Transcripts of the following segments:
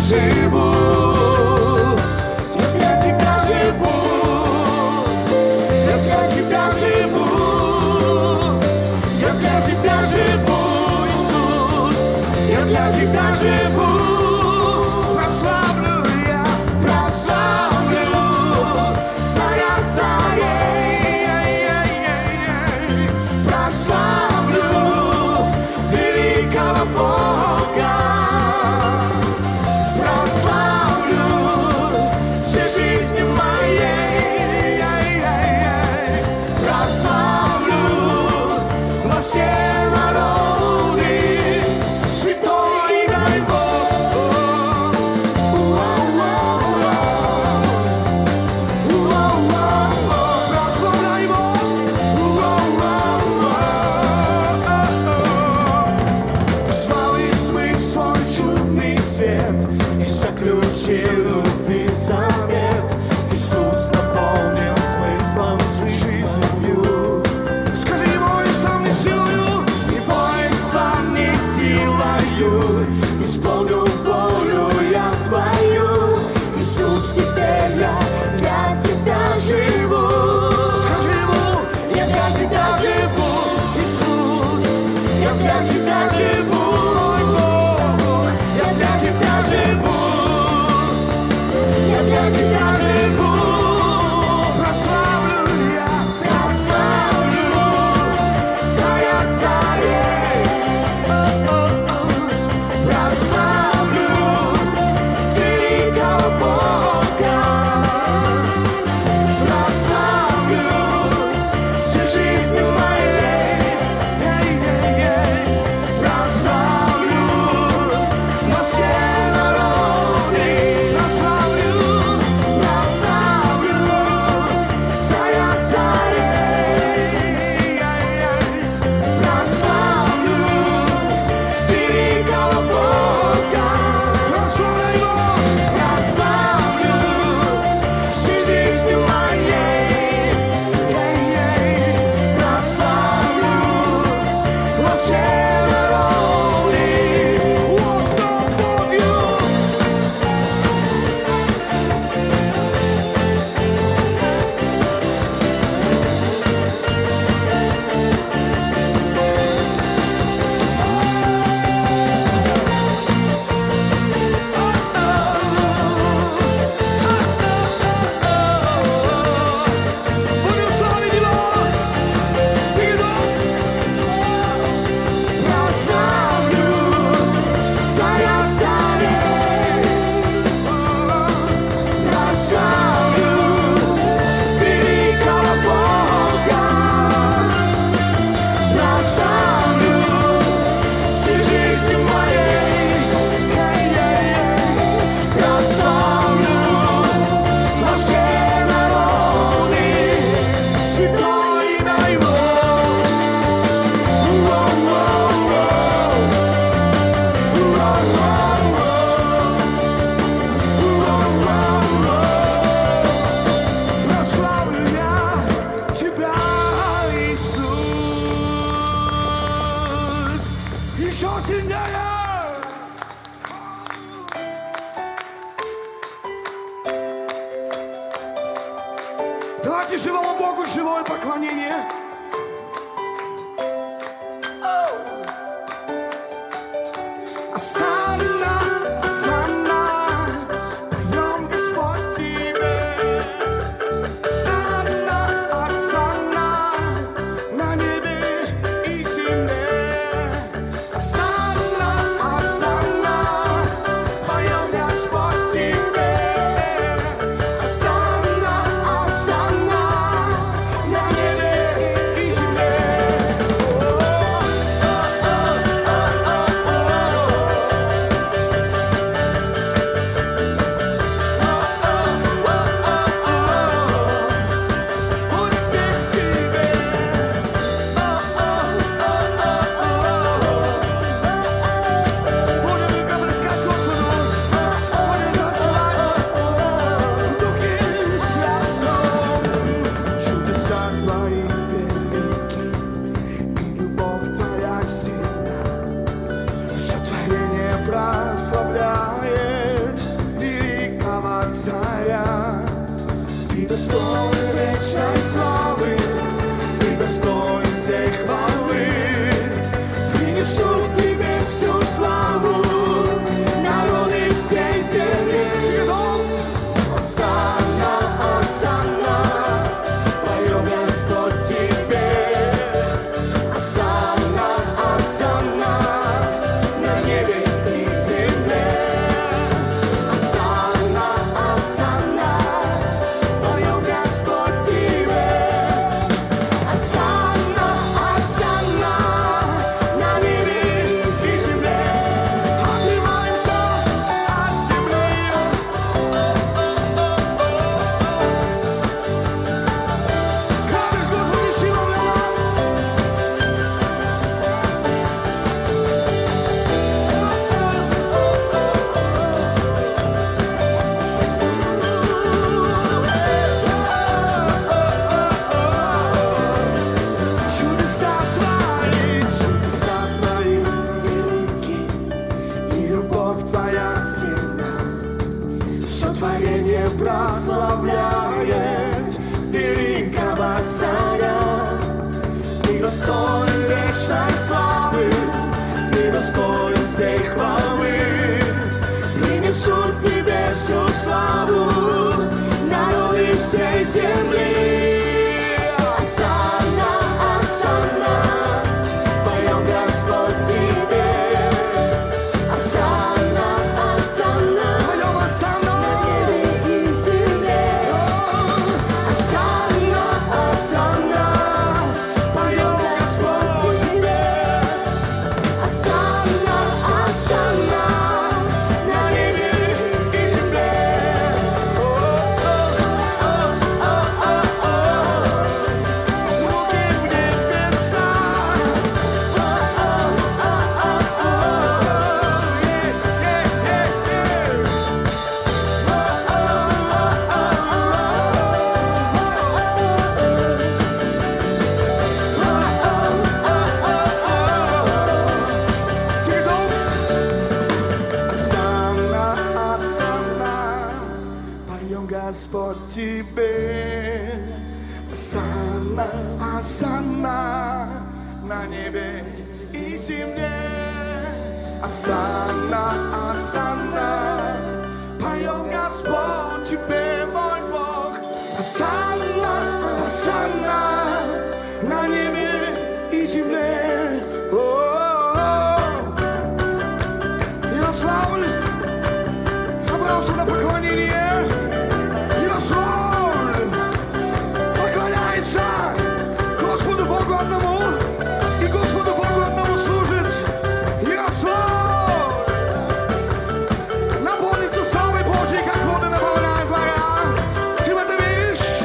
живу. Я для тебя живу. Я для тебя живу. Я для тебя живу, Иисус. Я для тебя живу. Прославлю я, прославлю царя царей. Прославлю великого Бога. Прославлю всей жизнью моей. Прославлю во все народы святое имя Его. Прославляй Его. Позвал из тьмы свой чудный свет и заключил любви завет. Иисус наполнил смыслом жизнью. Скажи Его, не сам, не силою, не воинством, не силою, исполню волю я Твою. Иисус, теперь я для Тебя живу. Скажи Ему, я для Тебя живу. Иисус, я для Тебя живу. Бог, я для Тебя живу. Я для Тебя живу. Прославлю я, прославлю царя царей. Прославлю великого Бога. Прославлю всей жизнью моей. Прославлю во все народы. Прославлю, прославлю царя царей. Прославлю великого Бога. Прославлю Его, прославлю всей жизнью моей. Прославлю во все народы. Господь Богу. Будем славить Его. Прославлю царя царей. Прославлю великого Бога. Прославлю всей жизнью моей. Прославлю во все народы святое имя Его. Прославлю я Тебя, Иисус. Еще сильнее. Давайте живому Богу живое поклонение. Осанна, осанна, поем Господь Тебе. Осанна, осанна, на небе и земле. Осанна, осанна, поем Господь Тебе. Осанна, осанна, на небе всей земли. Осанна, осанна, поем Господь тебе. Осанна, осанна, поем осанна на небе и земле. Осанна, осанна, поем Господь тебе. Осанна, осанна, на небе и земле. Руки в небеса. Ты готов? Осанна, осанна, поем Господь тебе. Осанна, осанна, на небе и земле. Осанна, осанна, поем Господь тебе, мой Бог. Осанна, осанна, на небе и земле. Ярославль собрался на поклонение. Ярославль поклоняется Господу Богу одному, и Господу Богу одному служит. Ярославль наполнится славой Божьей, как воды наполняют моря. Ты в это веришь?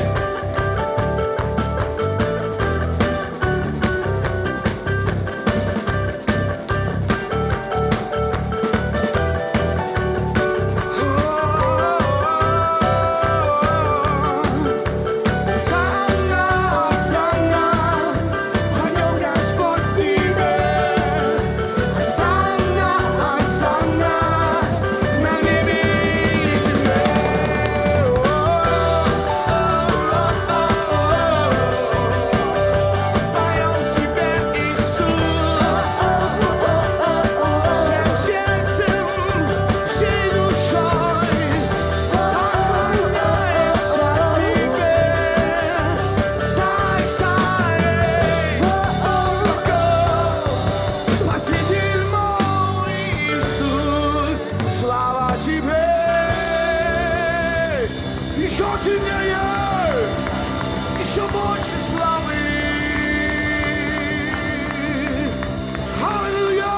Осанна, осанна, поем Господь тебе. Осанна, осанна, на небе и земле. Поем тебе, Иисус, всем сердцем, всей душой поклоняемся тебе. Царь царей, Спаситель мой Иисус, слава тебе. Еще сильнее, еще больше славы. Аллилуйя!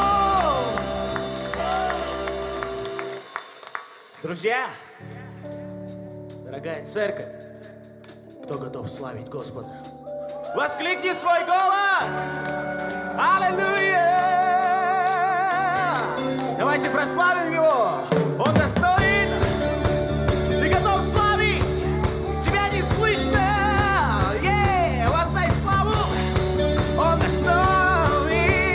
Друзья, дорогая церковь, кто готов славить Господа? Воскликни свой голос! Аллилуйя! Давайте прославим Его! Он достоин! Ты готов славить? Тебя не слышно! Воздай славу! Он достоин!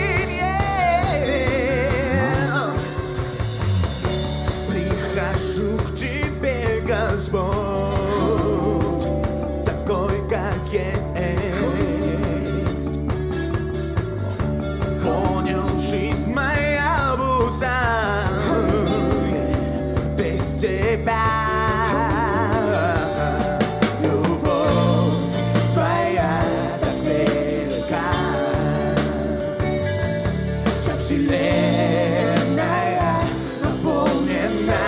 Прихожу к тебе, Господь, такой, как есть. Понял, жизнь моя буза без тебя. Любовь твоя так велика, вся вселенная наполнена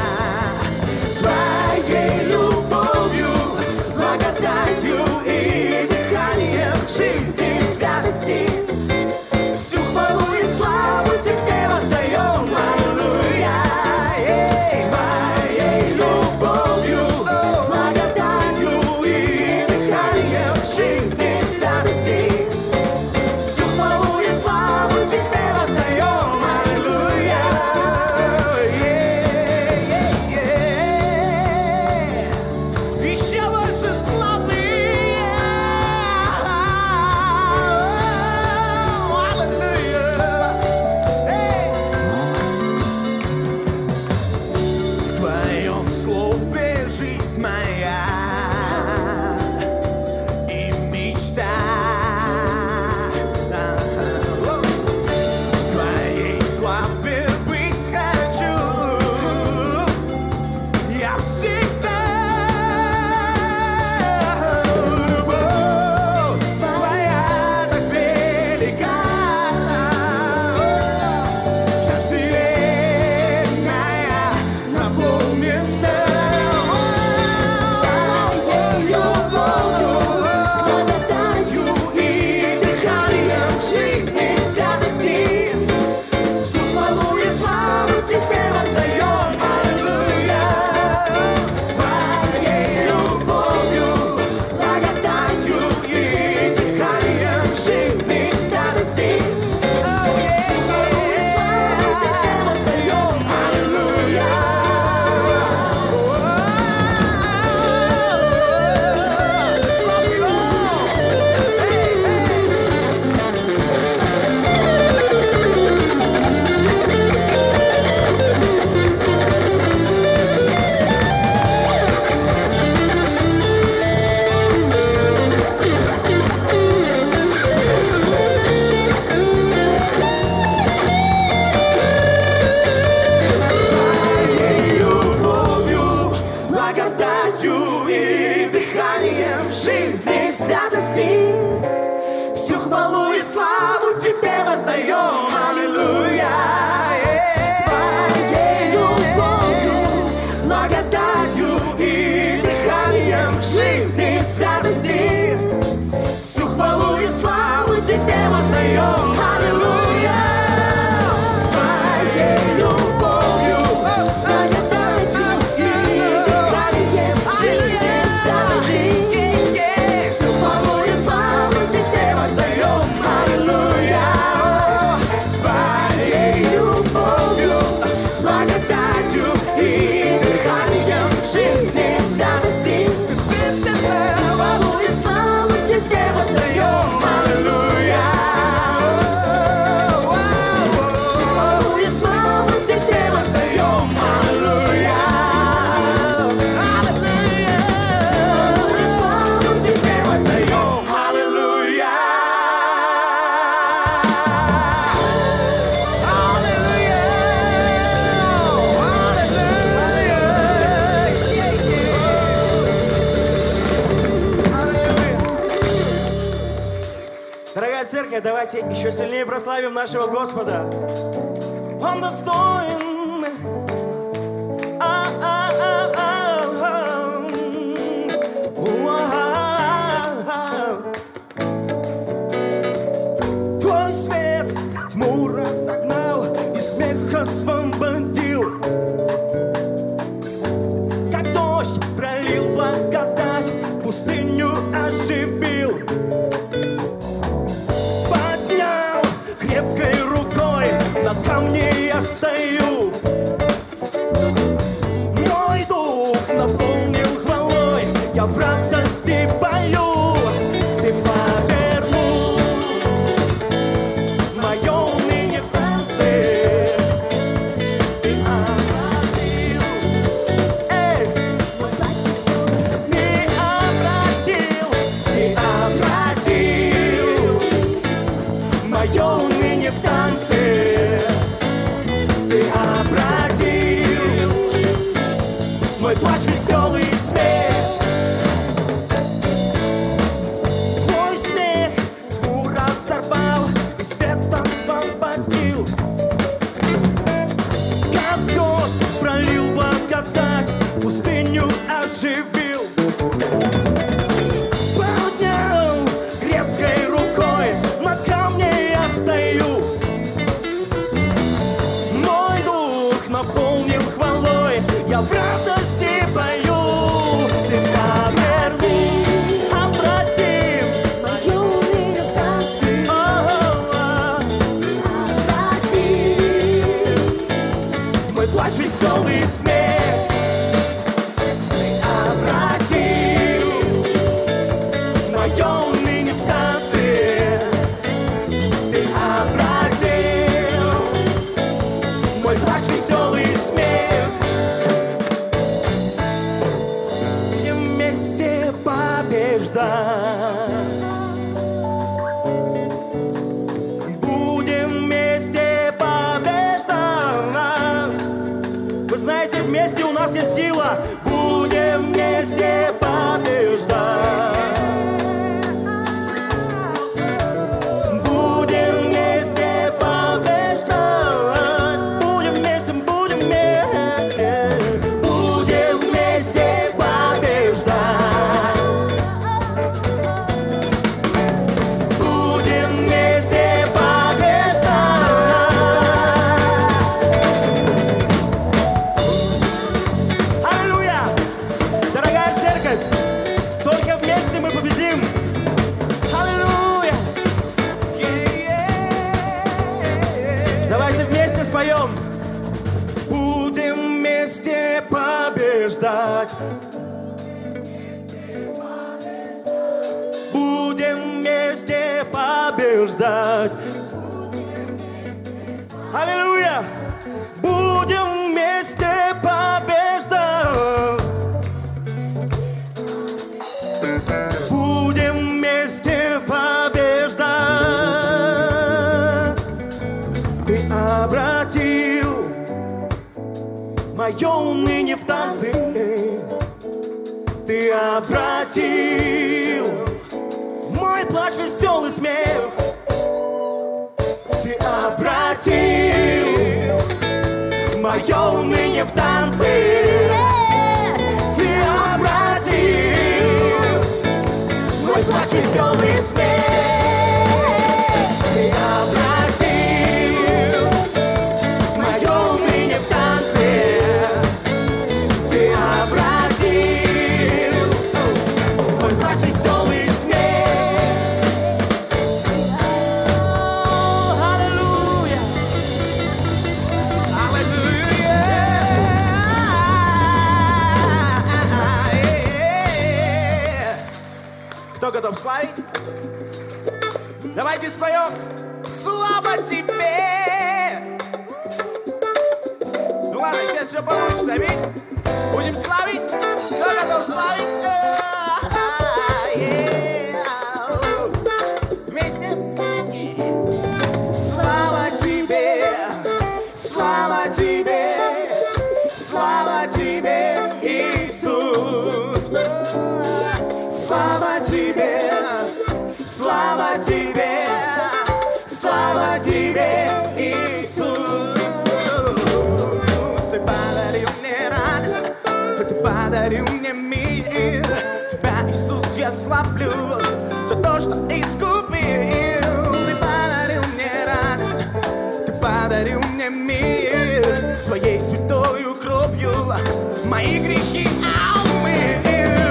твоей любовью, благодатью и дыханием жизни, святости. Всю хвалу и славу тебе воздаем, аллилуйя. Твоей любовью, благодатью и дыханием жизни, святости. Всю хвалу и славу тебе воздаем. Давайте еще сильнее прославим нашего Господа. Он достоин. Твой свет тьму разогнал и смех освободил. Как дождь пролил благодать, пустыню оживил. Поднял крепкой рукой, на камне я стою. Мой дух наполнил хвалой, я в радости пою. Ты повернул мое ныне в танце. Ты обратил, мой плач веселый. Ты обратил мое ныне в танце. Ты обратил мой плач веселый смех. Твой смех тьму разорвал и свет освободил. Как дождь пролил благодать, пустыню оживил. Поднял крепкой рукой, на камне я стою. Мой дух наполнил хвалой, я в радости пою. Ты поверни, обрати Мое ныне в танце. Обрати мой плач веселый смех. Ты обратил мое ныне в танце. Ты обратил мой плач веселый смех. Будем вместе побеждать. Будем вместе побеждать. Вы знаете, вместе у нас есть сила. Будем вместе побеждать. Будем вместе побеждать. Будем вместе, будем вместе. Будем вместе побеждать. Будем вместе побеждать. Аллилуйя! Дорогая церковь, только вместе мы победим. Аллилуйя! Давайте вместе споем. Будем вместе побеждать. Будем вместе побеждать. Аллилуйя! Будем вместе побеждать. Будем вместе побеждать. Ты обратил мое уныние в танцы. Ты обратил мой плач в веселый смех. Ты обратил мое уныние в танцы. Ты обратил мой плач в веселый смех. Ты обратил мое уныние в танцы. Ты обратил мой плач в веселый смех. Аллилуйя! Аллилуйя! Кто готов славить? Давайте споем. Слава тебе! Ну ладно, сейчас все получится, аминь. Будем славить. Кто готов славить? Вместе. Слава тебе, слава тебе, слава тебе, Иисус. Слава тебе, слава тебе, Слава тебе, Иисус. Ты подарил мне радость, ты подарил мне мир. Тебя, Иисус, я славлю за то, что искупил. Ты подарил мне радость, ты подарил мне мир. Своей святою кровью мои грехи омыл.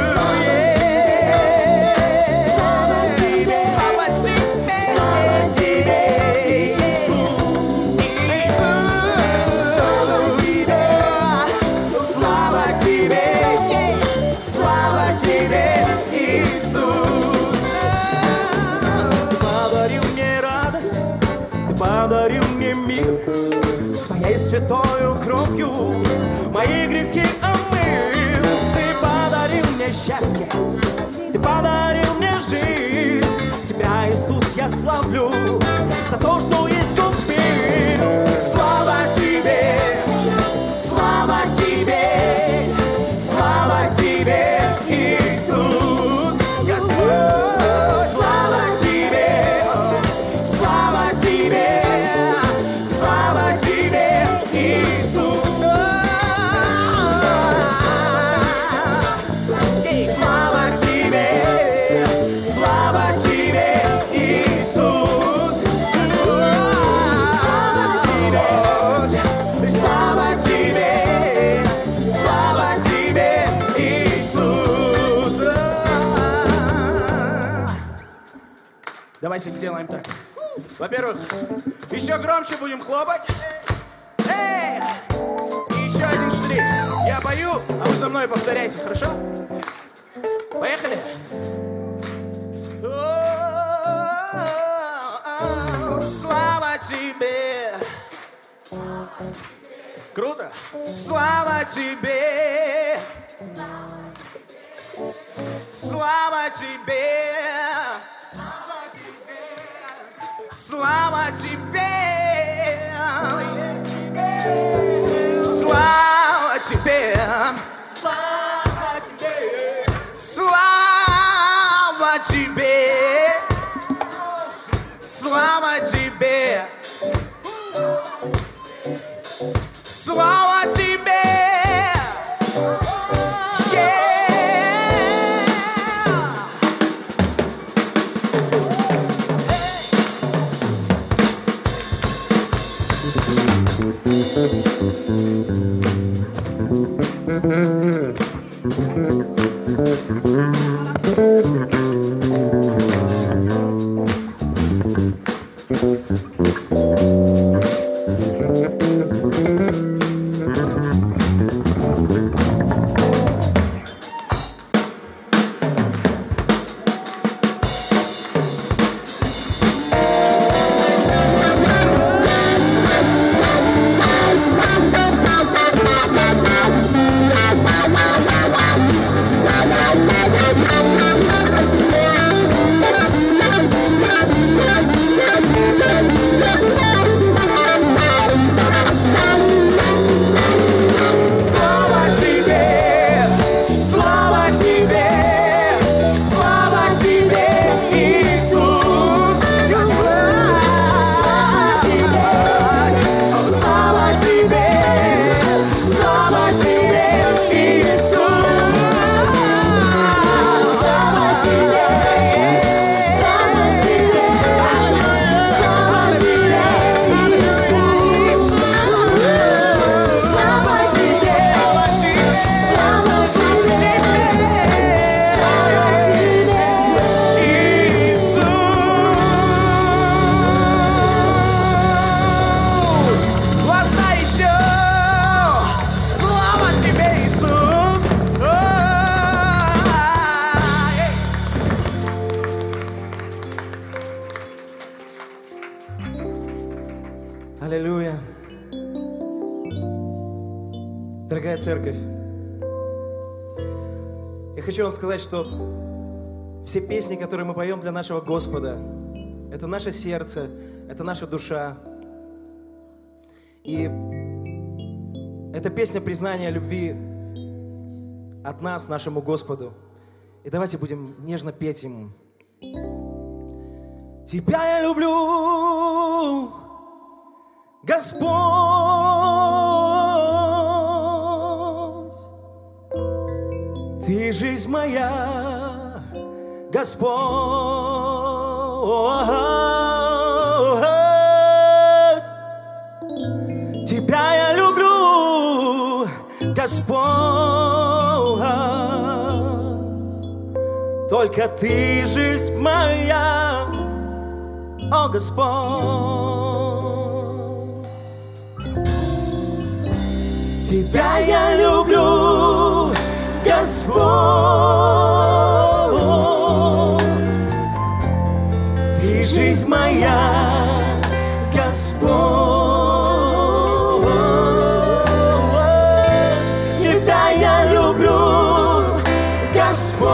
Подарил мне мир своей святою кровью, мои грехи омыл. Ты подарил мне счастье, ты подарил мне жизнь. Тебя, Иисус, я славлю за то, что искупил. Слава тебе, слава тебе, слава тебе, Иисус, Господь. Слава тебе, слава тебе. Слава тебе, Иисус. Слава тебе, слава тебе, Иисус. Слава тебе, слава тебе, Иисус. Давайте сделаем так. Во-первых, еще громче будем хлопать. Эй! И еще один штрих. Я пою, а вы за мной повторяйте, хорошо? Поехали. Слава тебе. Круто. Слава тебе. Слава тебе. Слава тебе, слава тебе, слава тебе, слава тебе, слава тебе, слава тебе. Аллилуйя. Дорогая церковь, я хочу вам сказать, что все песни, которые мы поем для нашего Господа, это наше сердце, это наша душа. И это песня признания любви от нас, нашему Господу. И давайте будем нежно петь Ему. Тебя я люблю, Господь. Ты жизнь моя, Господь. Тебя я люблю, Господь. Только Ты жизнь моя, о Господь. Тебя я люблю, Господь. Ты жизнь моя, Господь. Тебя я люблю, Господь.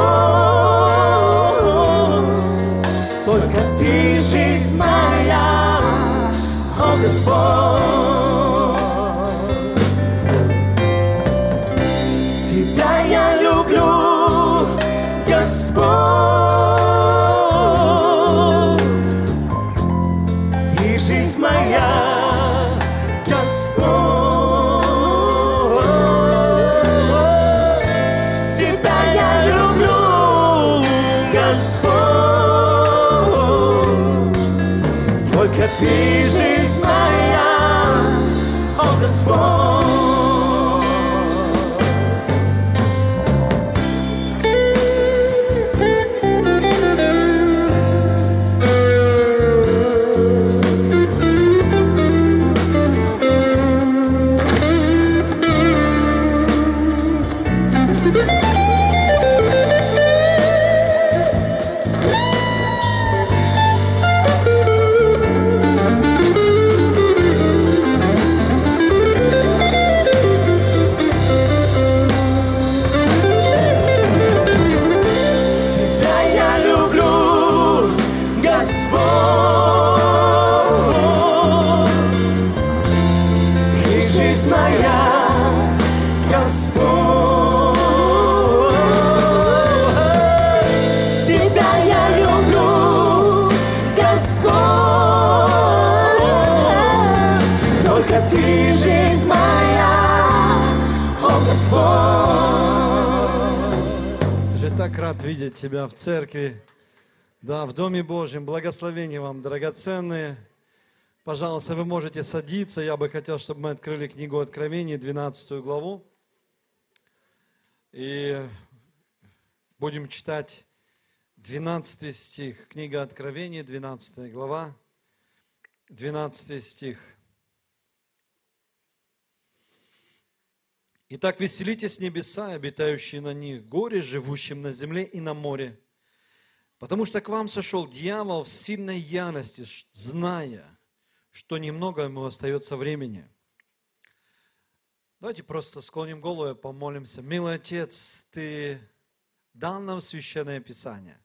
Только Ты жизнь моя, о Господь. Тебя я люблю, Господь. Ты жизнь моя, Господь. Тебя я люблю, Господь. Только Ты жизнь моя, о Господь. Так рад видеть тебя в церкви, да, в Доме Божьем. Благословения вам, драгоценные. Пожалуйста, вы можете садиться. Я бы хотел, чтобы мы открыли книгу Откровения, 12 главу. И будем читать 12 стих. Книга Откровения, 12 глава, 12 стих. Итак, веселитесь небеса, обитающие на них, горе, живущим на земле и на море. Потому что к вам сошел дьявол в сильной ярости, зная, что немного ему остается времени. Давайте просто склоним голову и помолимся. Милый Отец, Ты дал нам Священное Писание.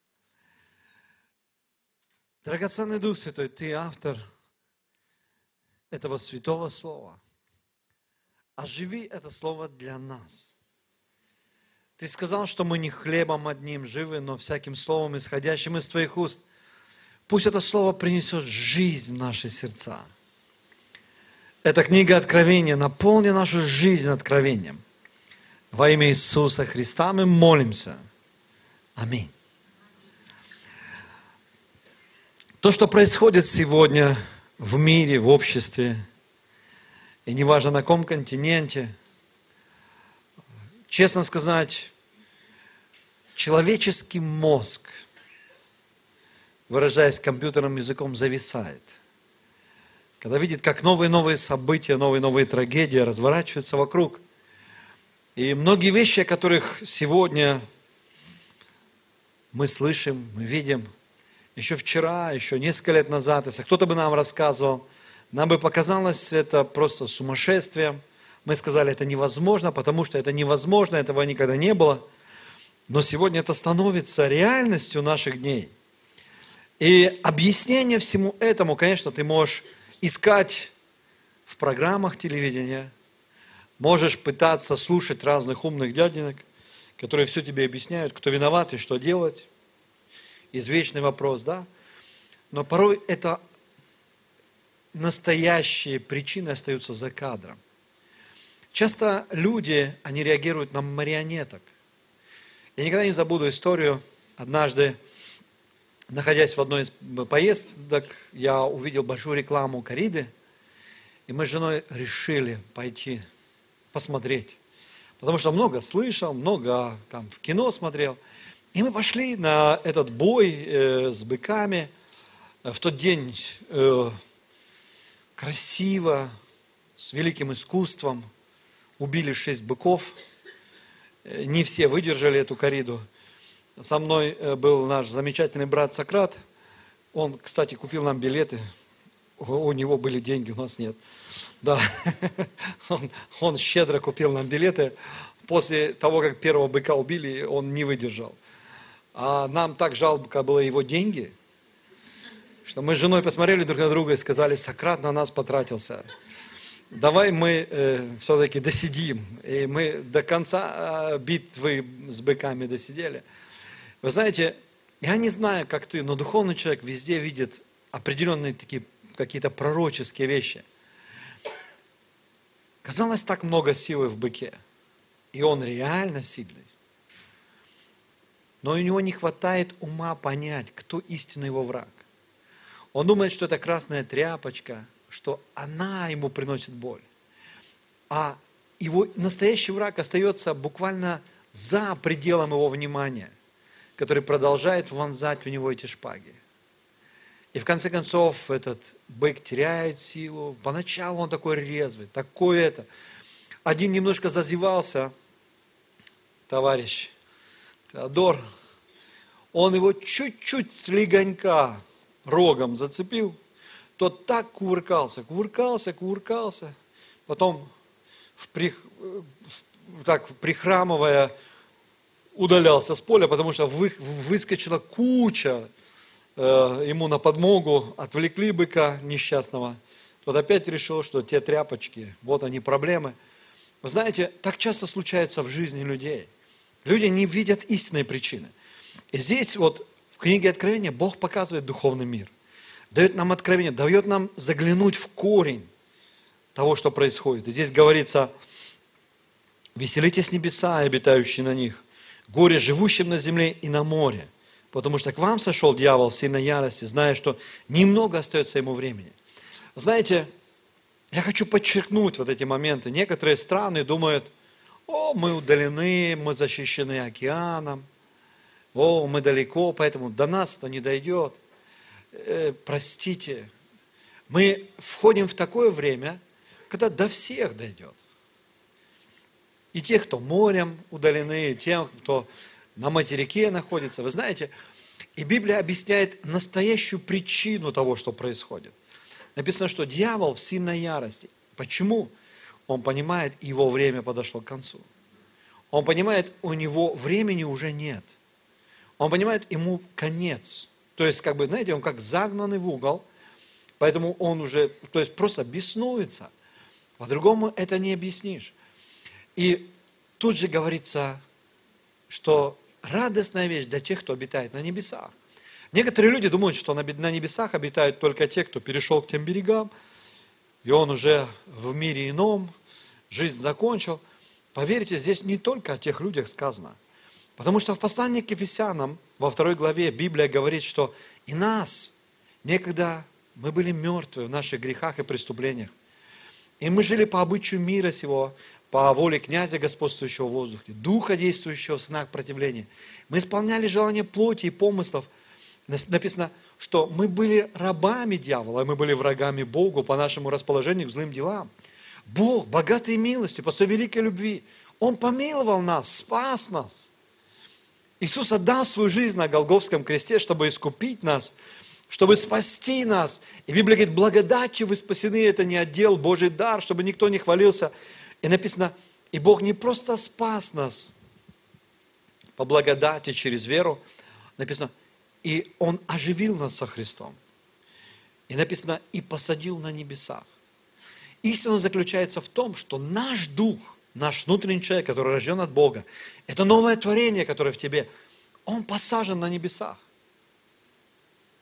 Драгоценный Дух Святой, Ты автор этого святого слова. Оживи это слово для нас. Ты сказал, что мы не хлебом одним живы, но всяким словом, исходящим из Твоих уст. Пусть это слово принесет жизнь в наши сердца. Эта книга Откровения наполни нашу жизнь откровением. Во имя Иисуса Христа мы молимся. Аминь. То, что происходит сегодня в мире, в обществе, и неважно на каком континенте, честно сказать, человеческий мозг, выражаясь компьютерным языком, зависает. Когда видит, как новые события, новые трагедии разворачиваются вокруг. И многие вещи, о которых сегодня мы слышим, мы видим, еще вчера, еще несколько лет назад, если кто-то бы нам рассказывал, нам бы показалось это просто сумасшествием. Мы сказали, это невозможно, потому что это невозможно, этого никогда не было. Но сегодня это становится реальностью наших дней. И объяснение всему этому, конечно, ты можешь искать в программах телевидения, можешь пытаться слушать разных умных дяденек, которые все тебе объясняют, кто виноват и что делать. Извечный вопрос, да? Но порой это настоящие причины остаются за кадром. Часто люди, они реагируют на марионеток. Я никогда не забуду историю. Однажды, находясь в одной из поездок, я увидел большую рекламу корриды, и мы с женой решили пойти посмотреть. Потому что много слышал, много там, в кино смотрел. И мы пошли на этот бой с быками. В тот день красиво, с великим искусством убили 6 быков. Не все выдержали эту корриду. Со мной был наш замечательный брат Сократ. Он, кстати, купил нам билеты. У него были деньги, у нас нет. Да, он щедро купил нам билеты. После того, как первого быка убили, он не выдержал. А нам так жалко было его деньги, что мы с женой посмотрели друг на друга и сказали: Сократ на нас потратился. Давай мы все-таки досидим. И мы до конца битвы с быками досидели. Вы знаете, я не знаю, как ты, но духовный человек везде видит определенные такие какие-то пророческие вещи. Казалось, так много силы в быке. И он реально сильный. Но у него не хватает ума понять, кто истинный его враг. Он думает, что это красная тряпочка, что она ему приносит боль. А его настоящий враг остается буквально за пределом его внимания, который продолжает вонзать в него эти шпаги. И в конце концов этот бык теряет силу. Поначалу он такой резвый, такой это. Один немножко зазевался, товарищ Теодор, он его чуть-чуть слегонька рогом зацепил, тот так кувыркался, потом так прихрамывая удалялся с поля, потому что выскочила куча ему на подмогу, отвлекли быка несчастного. Тот опять решил, что те тряпочки, вот они проблемы. Вы знаете, так часто случается в жизни людей. Люди не видят истинной причины. И здесь вот в книге Откровения Бог показывает духовный мир. Дает нам откровение, дает нам заглянуть в корень того, что происходит. И здесь говорится: веселитесь небеса и обитающие на них, горе живущим на земле и на море, потому что к вам сошел дьявол в сильной ярости, зная, что немного остается ему времени. Знаете, я хочу подчеркнуть вот эти моменты. Некоторые страны думают: о, мы удалены, мы защищены океаном, о, мы далеко, поэтому до нас-то не дойдет. Простите, мы входим в такое время, когда до всех дойдет. И тех, кто морем удалены, и тем, кто на материке находится. Вы знаете, и Библия объясняет настоящую причину того, что происходит. Написано, что дьявол в сильной ярости. Почему? Он понимает, его время подошло к концу. Он понимает, у него времени уже нет. Он понимает, ему конец. То есть, как бы, знаете, он как загнанный в угол, поэтому он уже, то есть, просто беснуется. По-другому это не объяснишь. И тут же говорится, что радостная вещь для тех, кто обитает на небесах. Некоторые люди думают, что на небесах обитают только те, кто перешел к тем берегам, и он уже в мире ином, жизнь закончил. Поверьте, здесь не только о тех людях сказано. Потому что в послании к Ефесянам, во 2 главе, Библия говорит, что и нас, некогда мы были мертвы в наших грехах и преступлениях. И мы жили по обычаю мира сего, по воле князя, господствующего в воздухе, духа, действующего в сынах противления. Мы исполняли желания плоти и помыслов. Написано, что мы были рабами дьявола, мы были врагами Богу по нашему расположению к злым делам. Бог, богатый милостью, по своей великой любви, Он помиловал нас, спас нас. Иисус отдал свою жизнь на Голгофском кресте, чтобы искупить нас, чтобы спасти нас. И Библия говорит, благодатью вы спасены, это не отдел, Божий дар, чтобы никто не хвалился. И написано, и Бог не просто спас нас по благодати через веру, написано, и Он оживил нас со Христом. И написано, и посадил на небесах. Истина заключается в том, что наш дух, наш внутренний человек, который рожден от Бога, это новое творение, которое в тебе, он посажен на небесах.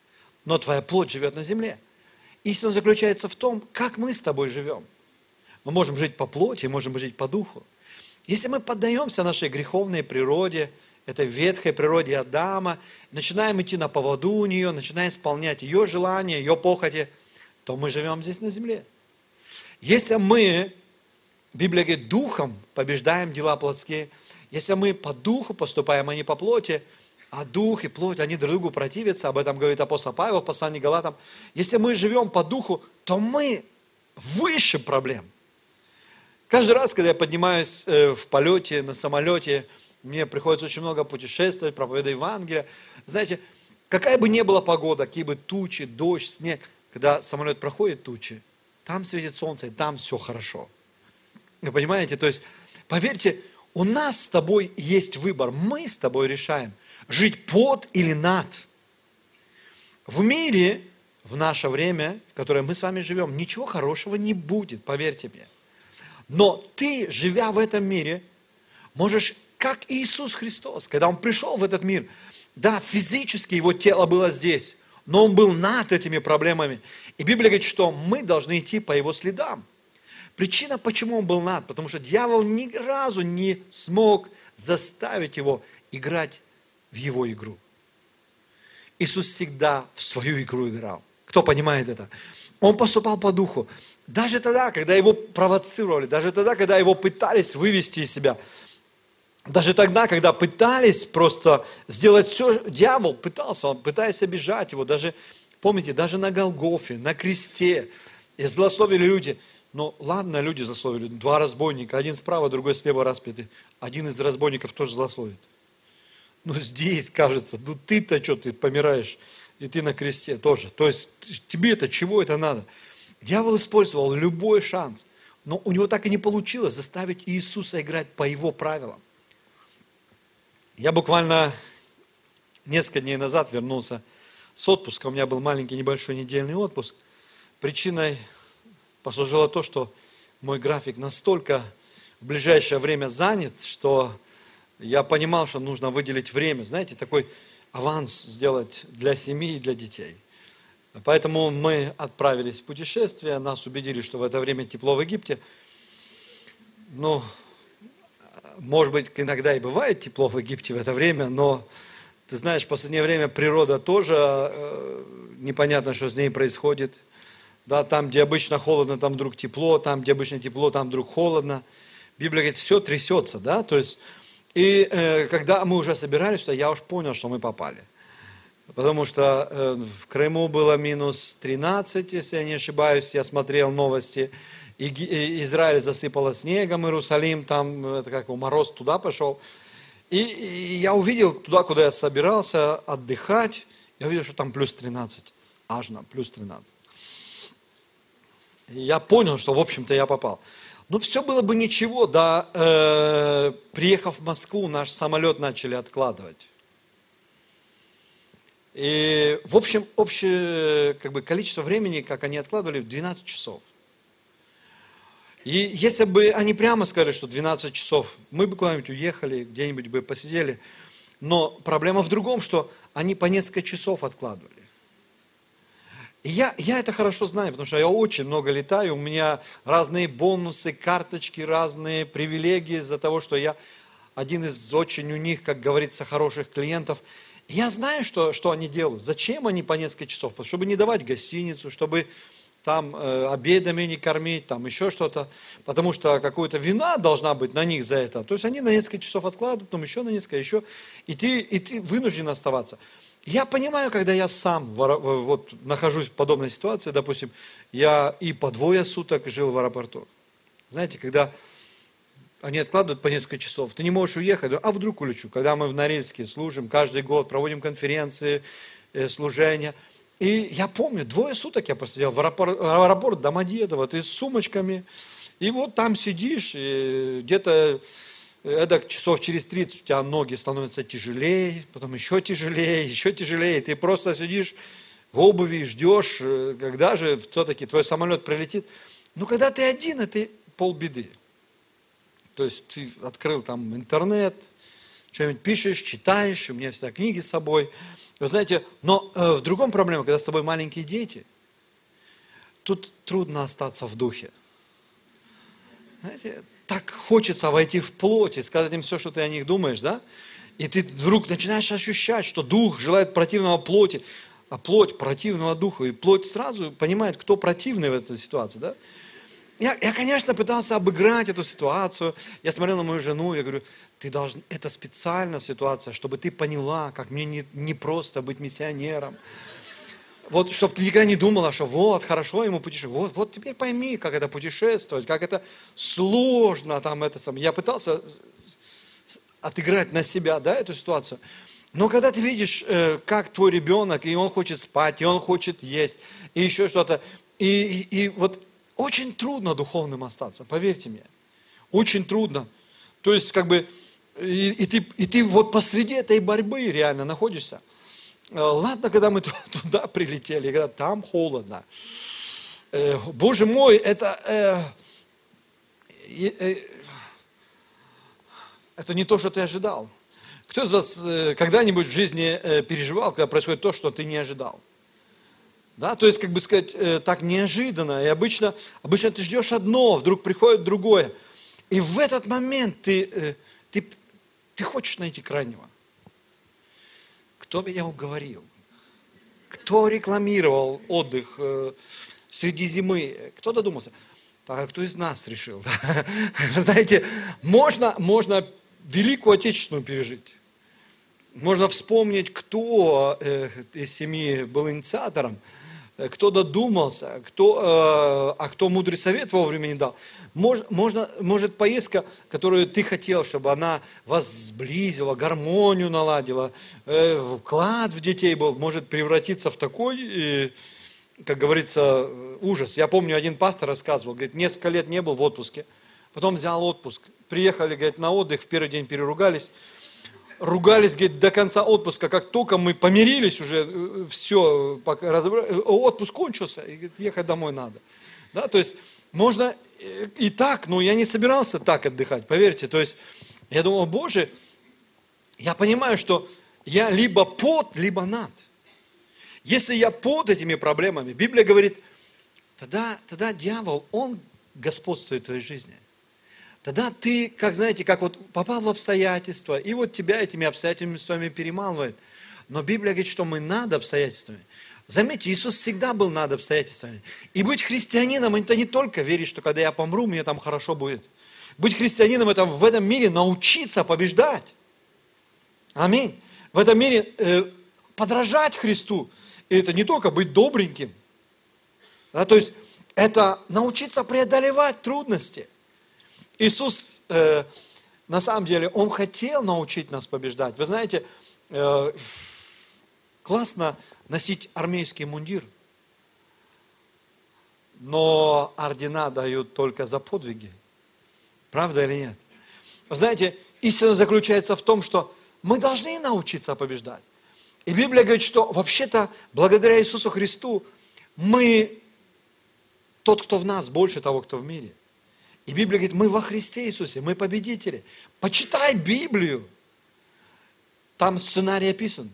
но твоя плоть живет на земле. Истина заключается в том, как мы с тобой живем. Мы можем жить по плоти, можем жить по духу. Если мы поддаемся нашей греховной природе, этой ветхой природе Адама, начинаем идти на поводу у нее, начинаем исполнять ее желания, ее похоти, то мы живем здесь на земле. Если мы, Библия говорит, духом побеждаем дела плотские, если мы по духу поступаем, а не по плоти, а дух и плоть, они друг другу противятся, об этом говорит апостол Павел в послании к Галатам. Если мы живем по духу, то мы выше проблем. Каждый раз, когда я поднимаюсь в полете, на самолете, мне приходится очень много путешествовать, проповедовать Евангелие. Знаете, какая бы ни была погода, какие бы тучи, дождь, снег, когда самолет проходит тучи, там светит солнце, и там все хорошо. Вы понимаете? То есть, поверьте, у нас с тобой есть выбор. Мы с тобой решаем, жить под или над. В мире, в наше время, в которое мы с вами живем, ничего хорошего не будет, поверьте мне. Но ты, живя в этом мире, можешь, как Иисус Христос, когда Он пришел в этот мир, да, физически Его тело было здесь, но Он был над этими проблемами. И Библия говорит, что мы должны идти по Его следам. Причина, почему Он был над, потому что дьявол ни разу не смог заставить Его играть в Его игру. Иисус всегда в свою игру играл. Кто понимает это? Он поступал по духу. Даже тогда, когда его провоцировали, даже тогда, когда его пытались вывести из себя, даже тогда, когда пытались просто сделать все, дьявол пытался, он пытаясь обижать его, даже, помните, даже на Голгофе, на кресте, и злословили люди. Ну, ладно, люди злословили, два разбойника, один справа, другой слева распятый, один из разбойников тоже злословит. Но здесь, кажется, ну ты-то что, ты помираешь, и ты на кресте тоже. То есть тебе-то чего это надо? Дьявол использовал любой шанс, но у него так и не получилось заставить Иисуса играть по его правилам. Я буквально несколько дней назад вернулся с отпуска, у меня был маленький небольшой недельный отпуск. Причиной послужило то, что мой график настолько в ближайшее время занят, что я понимал, что нужно выделить время, знаете, такой аванс сделать для семьи и для детей. Поэтому мы отправились в путешествие, нас убедили, что в это время тепло в Египте. Ну, может быть, иногда и бывает тепло в Египте в это время, но, ты знаешь, в последнее время природа тоже, непонятно, что с ней происходит. Да, там, где обычно холодно, там вдруг тепло, там, где обычно тепло, там вдруг холодно. Библия говорит, все трясется, да, то есть, и когда мы уже собирались, то я уж понял, что мы попали. Потому что в Крыму было минус 13, если я не ошибаюсь, я смотрел новости. Израиль засыпало снегом, Иерусалим, там, это как мороз туда пошел. И я увидел туда, куда я собирался отдыхать, я увидел, что там плюс 13, аж на плюс 13. И я понял, что, в общем-то, я попал. Но все было бы ничего, да, приехав в Москву, наш самолет начали откладывать. И, в общем, общее количество времени, как они откладывали, 12 часов. И если бы они прямо сказали, что 12 часов, мы бы куда-нибудь уехали, где-нибудь бы посидели. Но проблема в другом, что они по несколько часов откладывали. И я это хорошо знаю, потому что я очень много летаю, у меня разные бонусы, карточки, разные привилегии из-за того, что я один из очень у них, как говорится, хороших клиентов. Я знаю, что они делают. Зачем они по несколько часов? Чтобы не давать гостиницу, чтобы там обедами не кормить, там еще что-то. Потому что какая-то вина должна быть на них за это. То есть они на несколько часов откладывают, потом еще на несколько, еще. И ты вынужден оставаться. Я понимаю, когда я сам вот нахожусь в подобной ситуации, допустим, я и по 2 суток жил в аэропорту. Знаете, когда они откладывают по несколько часов, ты не можешь уехать, а вдруг улечу. Когда мы в Норильске служим, каждый год проводим конференции, служения. И я помню, 2 суток я просидел в аэропорт Домодедово, ты с сумочками, и вот там сидишь, и где-то часов через 30 у тебя ноги становятся тяжелее, потом еще тяжелее, ты просто сидишь в обуви и ждешь, когда же все-таки твой самолет прилетит. Но когда ты один, это полбеды. То есть ты открыл там интернет, что-нибудь пишешь, читаешь, у меня всегда книги с собой. Вы знаете, но в другом проблема, когда с тобой маленькие дети, тут трудно остаться в духе. Знаете, так хочется войти в плоть и сказать им все, что ты о них думаешь, да? И ты вдруг начинаешь ощущать, что дух желает противного плоти, а плоть противного духу. И плоть сразу понимает, кто противный в этой ситуации, да? Я, конечно, пытался обыграть эту ситуацию. Я смотрел на мою жену, я говорю, ты должна, это специальная ситуация, чтобы ты поняла, как мне не просто быть миссионером. Вот, чтобы ты никогда не думала, что вот, хорошо ему путешествовать. Вот теперь пойми, как это путешествовать, как это сложно там это самое. Я пытался отыграть на себя, да, эту ситуацию. Но когда ты видишь, как твой ребенок, и он хочет спать, и он хочет есть, и еще что-то, и вот очень трудно духовным остаться, поверьте мне. Очень трудно. То есть, как бы, и ты вот посреди этой борьбы реально находишься. Ладно, когда мы туда прилетели, когда там холодно. Боже мой, это не то, что ты ожидал. Кто из вас когда-нибудь в жизни переживал, когда происходит то, что ты не ожидал? Да, то есть, как бы сказать, так неожиданно. И обычно ты ждешь одно, вдруг приходит другое. И в этот момент ты хочешь найти крайнего. Кто меня уговорил? Кто рекламировал отдых среди зимы? Кто додумался? А кто из нас решил? Знаете, можно Великую Отечественную пережить. Можно вспомнить, кто из семьи был инициатором, кто додумался, кто мудрый совет вовремя не дал. Может поездка, которую ты хотел, чтобы она вас сблизила, гармонию наладила, вклад в детей был, может превратиться в такой, как говорится, ужас. Я помню, один пастор рассказывал, говорит, несколько лет не был в отпуске, потом взял отпуск, приехали, говорит, на отдых, в первый день переругались, говорит, до конца отпуска, как только мы помирились уже, все, отпуск кончился, и говорит, ехать домой надо. Да, то есть, можно и так, но я не собирался так отдыхать, поверьте. То есть, я думал, Боже, я понимаю, что я либо под, либо над. Если я под этими проблемами, Библия говорит, тогда дьявол, он господствует в твоей жизни. Тогда ты, как знаете, как вот попал в обстоятельства, и вот тебя этими обстоятельствами перемалывает. Но Библия говорит, что мы над обстоятельствами. Заметьте, Иисус всегда был над обстоятельствами. И быть христианином, это не только верить, что когда я помру, мне там хорошо будет. Быть христианином, это в этом мире научиться побеждать. Аминь. В этом мире подражать Христу. И это не только быть добреньким. Да, то есть, это научиться преодолевать трудности. Иисус, на самом деле, Он хотел научить нас побеждать. Вы знаете, классно носить армейский мундир, но ордена дают только за подвиги. Правда или нет? Вы знаете, истина заключается в том, что мы должны научиться побеждать. И Библия говорит, что вообще-то, благодаря Иисусу Христу, тот, кто в нас, больше того, кто в мире. И Библия говорит, мы во Христе Иисусе, мы победители. Почитай Библию. Там сценарий описан.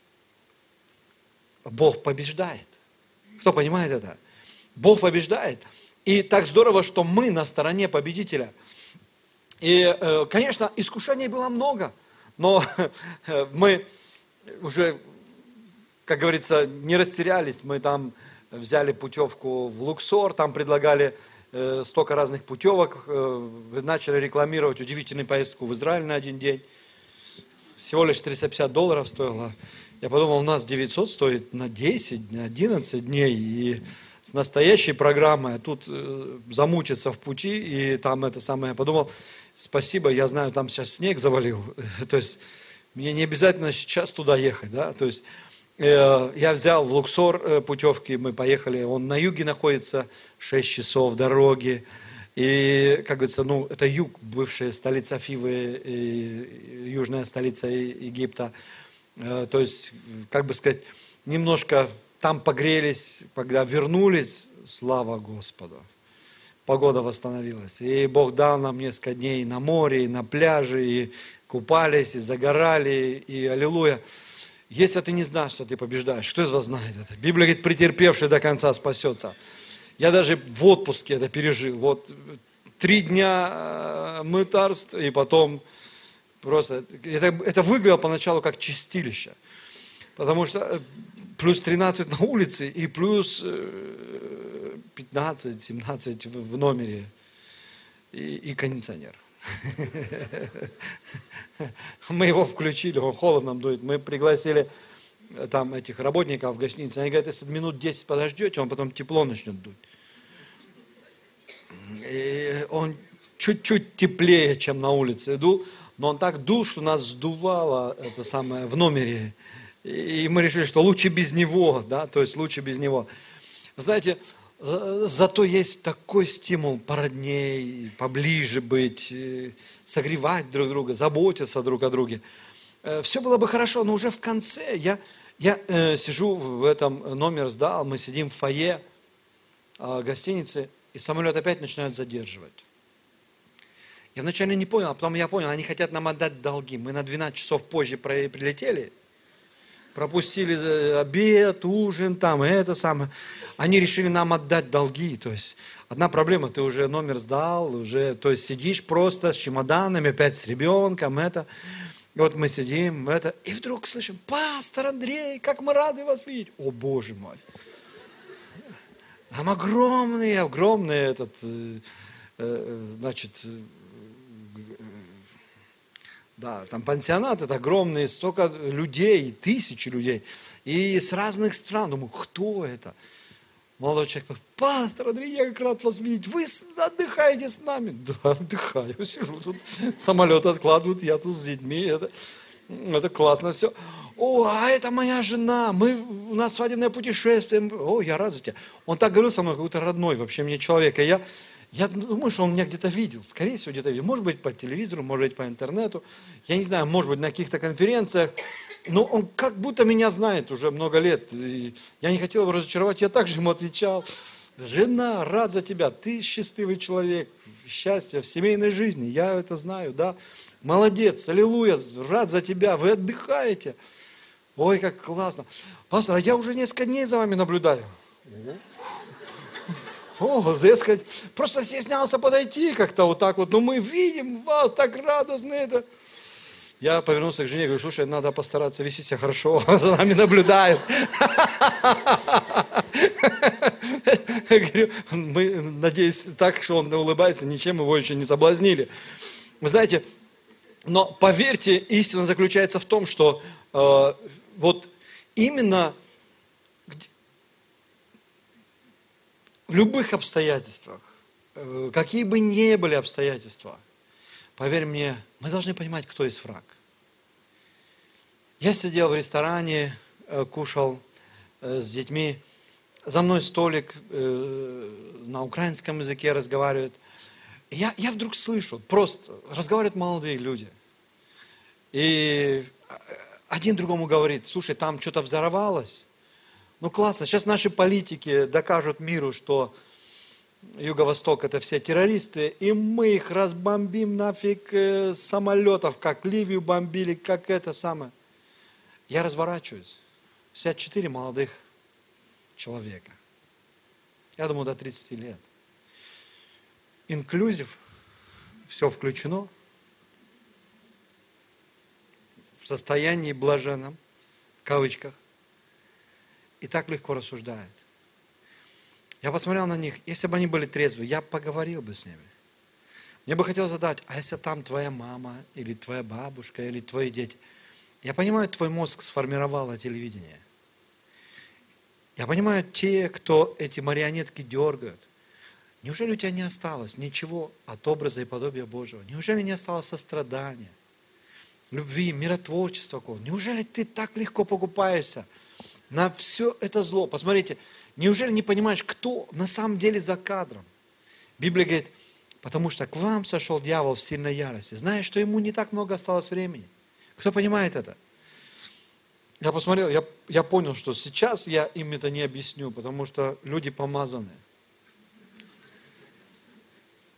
Бог побеждает. Кто понимает это? Бог побеждает. И так здорово, что мы на стороне победителя. И, конечно, искушений было много, но мы уже, как говорится, не растерялись. Мы там взяли путевку в Луксор, там предлагали столько разных путевок, начали рекламировать удивительную поездку в Израиль на один день. Всего лишь $350 стоило. Я подумал, у нас 900 стоит на 10, на 11 дней, и с настоящей программой, а тут замучиться в пути, и там это самое, я подумал, спасибо, я знаю, там сейчас снег завалил, то есть мне не обязательно сейчас туда ехать, да, то есть я взял в Луксор путевки, мы поехали, он на юге находится, 6 часов дороги, и, как говорится, это юг, бывшая столица Фивы, южная столица Египта. То есть, как бы сказать, немножко там погрелись, когда вернулись, слава Господу. погода восстановилась. И Бог дал нам несколько дней на море, и на пляже, и купались, и загорали, и аллилуйя. Если ты не знаешь, что ты побеждаешь, что из вас знает это? Библия говорит, претерпевший до конца спасется. Я даже в отпуске это пережил. Вот 3 дня мытарств, и потом просто... Это выглядело поначалу как чистилище. Потому что плюс 13 на улице и плюс 15-17 в номере. И кондиционер. Мы его включили, он холодно дует. Мы пригласили там этих работников в гостинице. Они говорят, если минут 10 подождете, он потом тепло начнет дуть. И он чуть-чуть теплее, чем на улице дул, но он так дул, что нас сдувало это самое, в номере. И мы решили, что лучше без него, да, то есть лучше без него. Знаете, зато есть такой стимул породней, поближе быть, согревать друг друга, заботиться друг о друге. Все было бы хорошо, но уже в конце я сижу в этом номер сдал, мы сидим в фойе гостиницы, и самолет опять начинают задерживать. Я вначале не понял, а потом я понял, они хотят нам отдать долги. Мы на 12 часов позже прилетели, пропустили обед, ужин, там, это самое. Они решили нам отдать долги. То есть, одна проблема, ты уже номер сдал, уже, то есть, сидишь просто с чемоданами, опять с ребенком, это. И вот мы сидим, это, и вдруг слышим, пастор Андрей, как мы рады вас видеть. О, Боже мой. Там огромный значит, да, там пансионат, это огромные, столько людей, тысячи людей, и с разных стран. Думаю, кто это? Молодой человек говорит, пастор Андрей, я как рад вас видеть, вы отдыхаете с нами? Да, отдыхаю, сижу тут, самолет откладывают, я тут с детьми, это классно все. О, а это моя жена, у нас свадебное путешествие, о, я рад за тебя. Он так говорил со мной, какой-то родной вообще мне человек, и я думаю, что он меня где-то видел, скорее всего, где-то видел. Может быть, по телевизору, может быть, по интернету. Я не знаю, может быть, на каких-то конференциях. Но он как будто меня знает уже много лет. И я не хотел его разочаровать, я также ему отвечал. Жена, рад за тебя, ты счастливый человек, счастье в семейной жизни, я это знаю, да. Молодец, аллилуйя, рад за тебя, вы отдыхаете. Ой, как классно. Пастор, а я уже несколько дней за вами наблюдаю. О, дескать, просто стеснялся подойти как-то вот так вот, но мы видим вас, так радостно это. Я повернулся к жене и говорю, слушай, надо постараться вести себя хорошо, за нами наблюдают. Я говорю, мы, надеюсь, так, что он улыбается, ничем его еще не соблазнили. Вы знаете, но поверьте, истина заключается в том, что вот именно в любых обстоятельствах, какие бы ни были обстоятельства, поверь мне, мы должны понимать, кто есть враг. Я сидел в ресторане, кушал с детьми, за мной столик, на украинском языке разговаривают. Я вдруг слышу, просто разговаривают молодые люди. И один другому говорит, слушай, там что-то взорвалось. Ну классно, сейчас наши политики докажут миру, что Юго-Восток это все террористы, и мы их разбомбим нафиг с самолетов, как Ливию бомбили, как это самое. Я разворачиваюсь, сидят 4 молодых человека, я думаю, до 30 лет. Инклюзив, все включено, в состоянии блаженном, в кавычках, и так легко рассуждает. Я посмотрел на них, если бы они были трезвы, я поговорил бы с ними. Мне бы хотелось задать, а если там твоя мама, или твоя бабушка, или твои дети? Я понимаю, твой мозг сформировало телевидение. Я понимаю, те, кто эти марионетки дергают. Неужели у тебя не осталось ничего от образа и подобия Божьего? Неужели не осталось сострадания, любви, миротворчества? Неужели ты так легко покупаешься на все это зло? Посмотрите, неужели не понимаешь, кто на самом деле за кадром? Библия говорит, потому что к вам сошел дьявол в сильной ярости, зная, что ему не так много осталось времени. Кто понимает это? Я посмотрел, я понял, что сейчас я им это не объясню, потому что люди помазаны.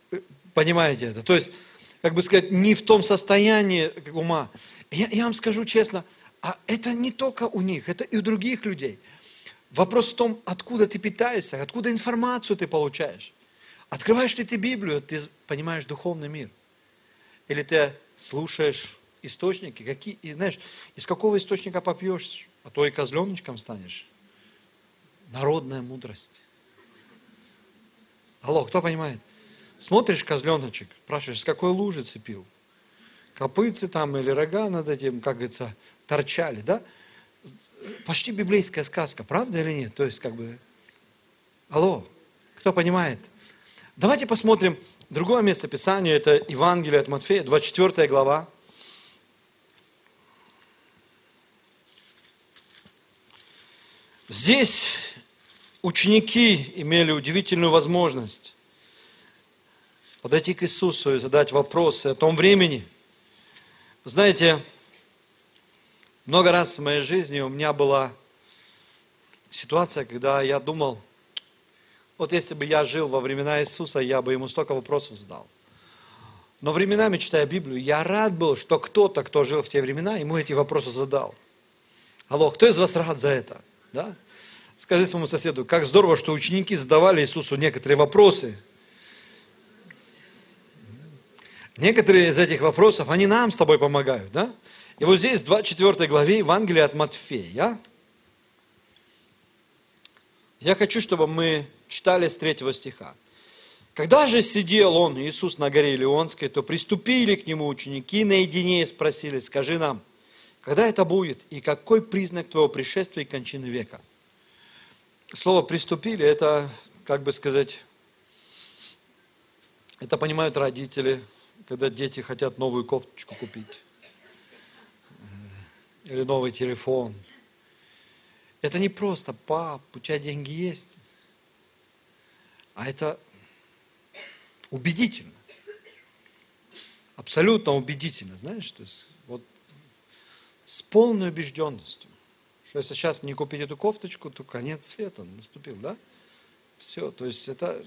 Понимаете это? То есть, как бы сказать, не в том состоянии ума. Я вам скажу честно, а это не только у них, это и у других людей. Вопрос в том, откуда ты питаешься, откуда информацию ты получаешь. Открываешь ли ты Библию, ты понимаешь духовный мир. Или ты слушаешь источники, какие, и знаешь, из какого источника попьешь, а то и козленочком станешь. Народная мудрость. Алло, кто понимает? Смотришь козленочек, спрашиваешь, с какой лужицы пил? Копытцы там или рога над этим, как говорится, торчали, да? Почти библейская сказка, правда или нет? То есть, как бы, алло, кто понимает? Давайте посмотрим другое место Писания, это Евангелие от Матфея, 24 глава. Здесь ученики имели удивительную возможность подойти к Иисусу и задать вопросы о том времени. Вы знаете, много раз в моей жизни у меня была ситуация, когда я думал, вот если бы я жил во времена Иисуса, я бы ему столько вопросов задал. Но временами, читая Библию, я рад был, что кто-то, кто жил в те времена, ему эти вопросы задал. Алло, кто из вас рад за это? Да? Скажи своему соседу, как здорово, что ученики задавали Иисусу некоторые вопросы. Некоторые из этих вопросов, они нам с тобой помогают. Да? И вот здесь, в 24 главе Евангелия от Матфея, я хочу, чтобы мы читали с 3 стиха. Когда же сидел он, Иисус, на горе Илионской, то приступили к нему ученики наедине и спросили, скажи нам, когда это будет и какой признак твоего пришествия и кончины века? Слово «приступили» это, как бы сказать, это понимают родители, когда дети хотят новую кофточку купить. Или новый телефон. Это не просто, пап, у тебя деньги есть. А это убедительно. Абсолютно убедительно, знаешь, то есть, вот, с полной убежденностью, что если сейчас не купить эту кофточку, то конец света наступил, да? Все, то есть это,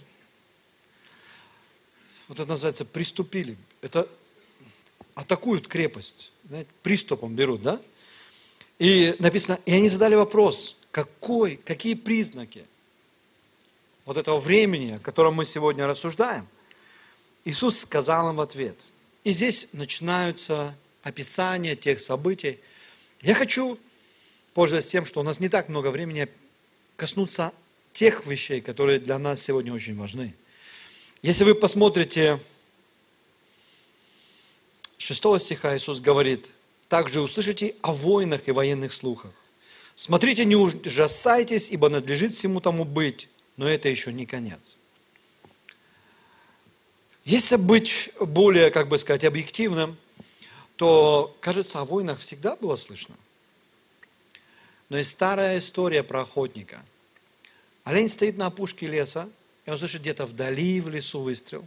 вот это называется приступили. Это атакуют крепость, знаете, приступом берут, да? И написано, и они задали вопрос, какие признаки вот этого времени, о котором мы сегодня рассуждаем. Иисус сказал им в ответ. И здесь начинаются описания тех событий. Я хочу, пользуясь тем, что у нас не так много времени, коснуться тех вещей, которые для нас сегодня очень важны. Если вы посмотрите 6 стиха, Иисус говорит, также услышите о войнах и военных слухах. Смотрите, не ужасайтесь, ибо надлежит всему тому быть, но это еще не конец. Если быть более, как бы сказать, объективным, то, кажется, о войнах всегда было слышно. Но есть старая история про охотника. Олень стоит на опушке леса, и он слышит где-то вдали в лесу выстрел.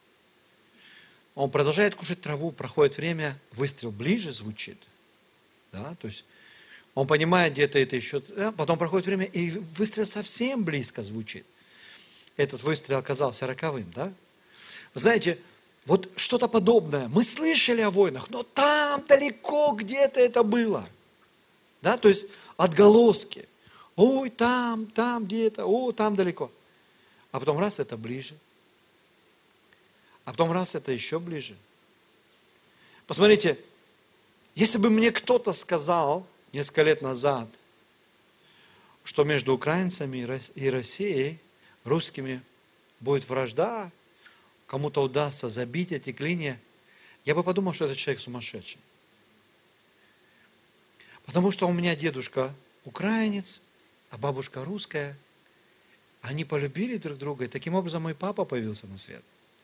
Он продолжает кушать траву, проходит время, выстрел ближе звучит. Да? То есть он понимает, где-то это еще... Потом проходит время, и выстрел совсем близко звучит. Этот выстрел оказался роковым. Да? Вы знаете, вот что-то подобное. Мы слышали о войнах, но там далеко где-то это было. Да? То есть отголоски. Ой, там где-то, там далеко. А потом раз это ближе. А потом раз это еще ближе. Посмотрите, если бы мне кто-то сказал несколько лет назад, что между украинцами и Россией, русскими, будет вражда, кому-то удастся забить эти клинья, я бы подумал, что этот человек сумасшедший. Потому что у меня дедушка украинец, а бабушка русская. Они полюбили друг друга, и таким образом мой папа появился на свет.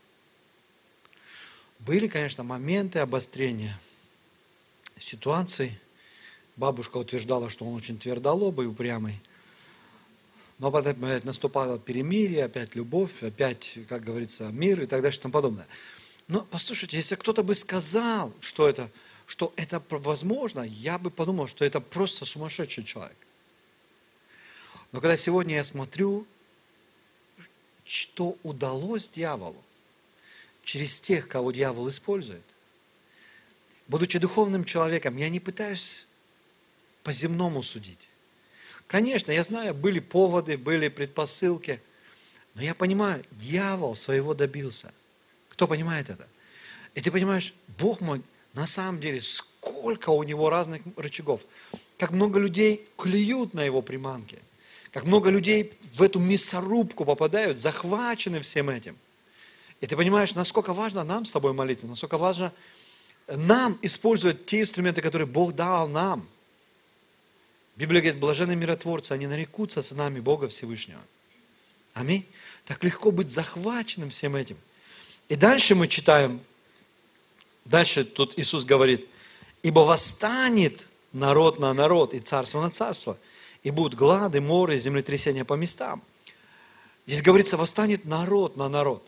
Были, конечно, моменты обострения ситуаций. Бабушка утверждала, что он очень твердолобый, упрямый. Но потом опять наступало перемирие, опять любовь, опять, как говорится, мир и так дальше и тому подобное. Но послушайте, если кто-то бы сказал, что это возможно, я бы подумал, что это просто сумасшедший человек. Но когда сегодня я смотрю, что удалось дьяволу, через тех, кого дьявол использует. Будучи духовным человеком, я не пытаюсь по-земному судить. Конечно, я знаю, были поводы, были предпосылки, но я понимаю, дьявол своего добился. Кто понимает это? И ты понимаешь, Бог мой, на самом деле, сколько у него разных рычагов. Как много людей клюют на его приманки. Как много людей в эту мясорубку попадают, захвачены всем этим. И ты понимаешь, насколько важно нам с тобой молиться, насколько важно нам использовать те инструменты, которые Бог дал нам. Библия говорит, блаженные миротворцы, они нарекутся сынами Бога Всевышнего. Аминь. Так легко быть захваченным всем этим. И дальше мы читаем, дальше тут Иисус говорит, ибо восстанет народ на народ и царство на царство, и будут глады, моры, землетрясения по местам. Здесь говорится, восстанет народ на народ.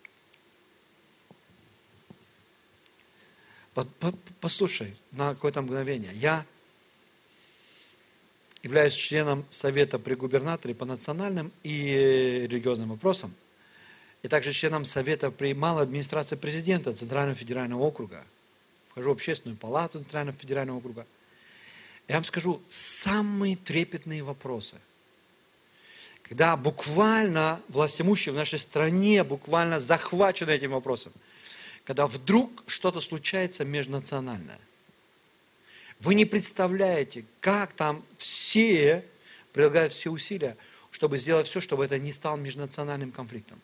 Послушай, на какое-то мгновение. Я являюсь членом Совета при губернаторе по национальным и религиозным вопросам, и также членом Совета при малой администрации президента Центрального федерального округа. Вхожу в общественную палату Центрального федерального округа. Я вам скажу, самые трепетные вопросы, когда буквально властимущие в нашей стране буквально захвачены этим вопросом, когда вдруг что-то случается межнациональное. Вы не представляете, как там все прилагают все усилия, чтобы сделать все, чтобы это не стало межнациональным конфликтом.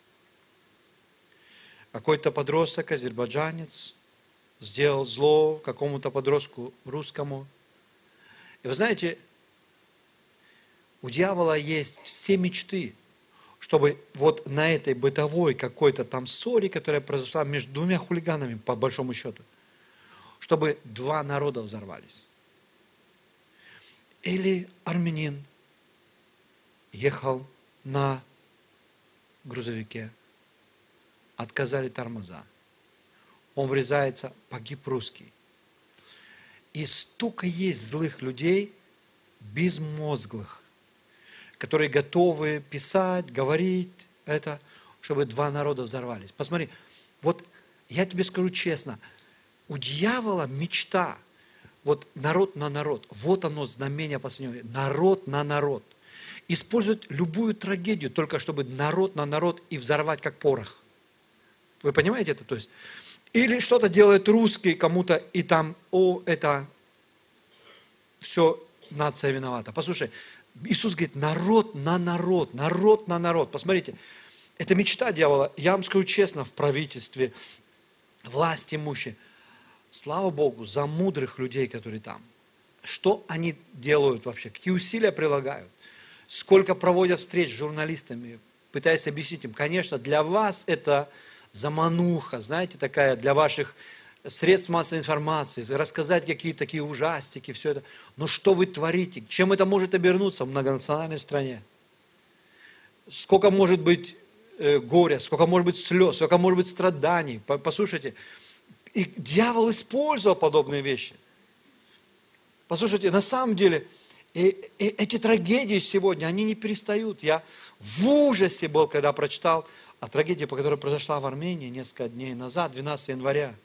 Какой-то подросток, азербайджанец, сделал зло какому-то подростку русскому. И вы знаете, у дьявола есть все мечты, чтобы вот на этой бытовой какой-то там ссоре, которая произошла между двумя хулиганами, по большому счету, чтобы два народа взорвались. Или армянин ехал на грузовике, отказали тормоза, он врезается, погиб русский. И столько есть злых людей, безмозглых, которые готовы писать, говорить это, чтобы два народа взорвались. Посмотри, вот я тебе скажу честно, у дьявола мечта, вот народ на народ, вот оно знамение последнего, народ на народ. Использовать любую трагедию, только чтобы народ на народ и взорвать как порох. Вы понимаете это? То есть, или что-то делает русский кому-то, и там, это все нация виновата. Послушай, Иисус говорит, народ на народ, народ на народ. Посмотрите, это мечта дьявола. Я вам скажу честно, в правительстве, власть имущие. Слава Богу за мудрых людей, которые там. Что они делают вообще? Какие усилия прилагают? Сколько проводят встреч с журналистами, пытаясь объяснить им. Конечно, для вас это замануха, знаете, такая для ваших средств массовой информации, рассказать какие-то такие ужастики, все это. Но что вы творите? Чем это может обернуться в многонациональной стране? Сколько может быть горя, сколько может быть слез, сколько может быть страданий. Послушайте, и дьявол использовал подобные вещи. Послушайте, на самом деле, эти трагедии сегодня, они не перестают. Я в ужасе был, когда прочитал о трагедии, которая произошла в Армении несколько дней назад, 12 января.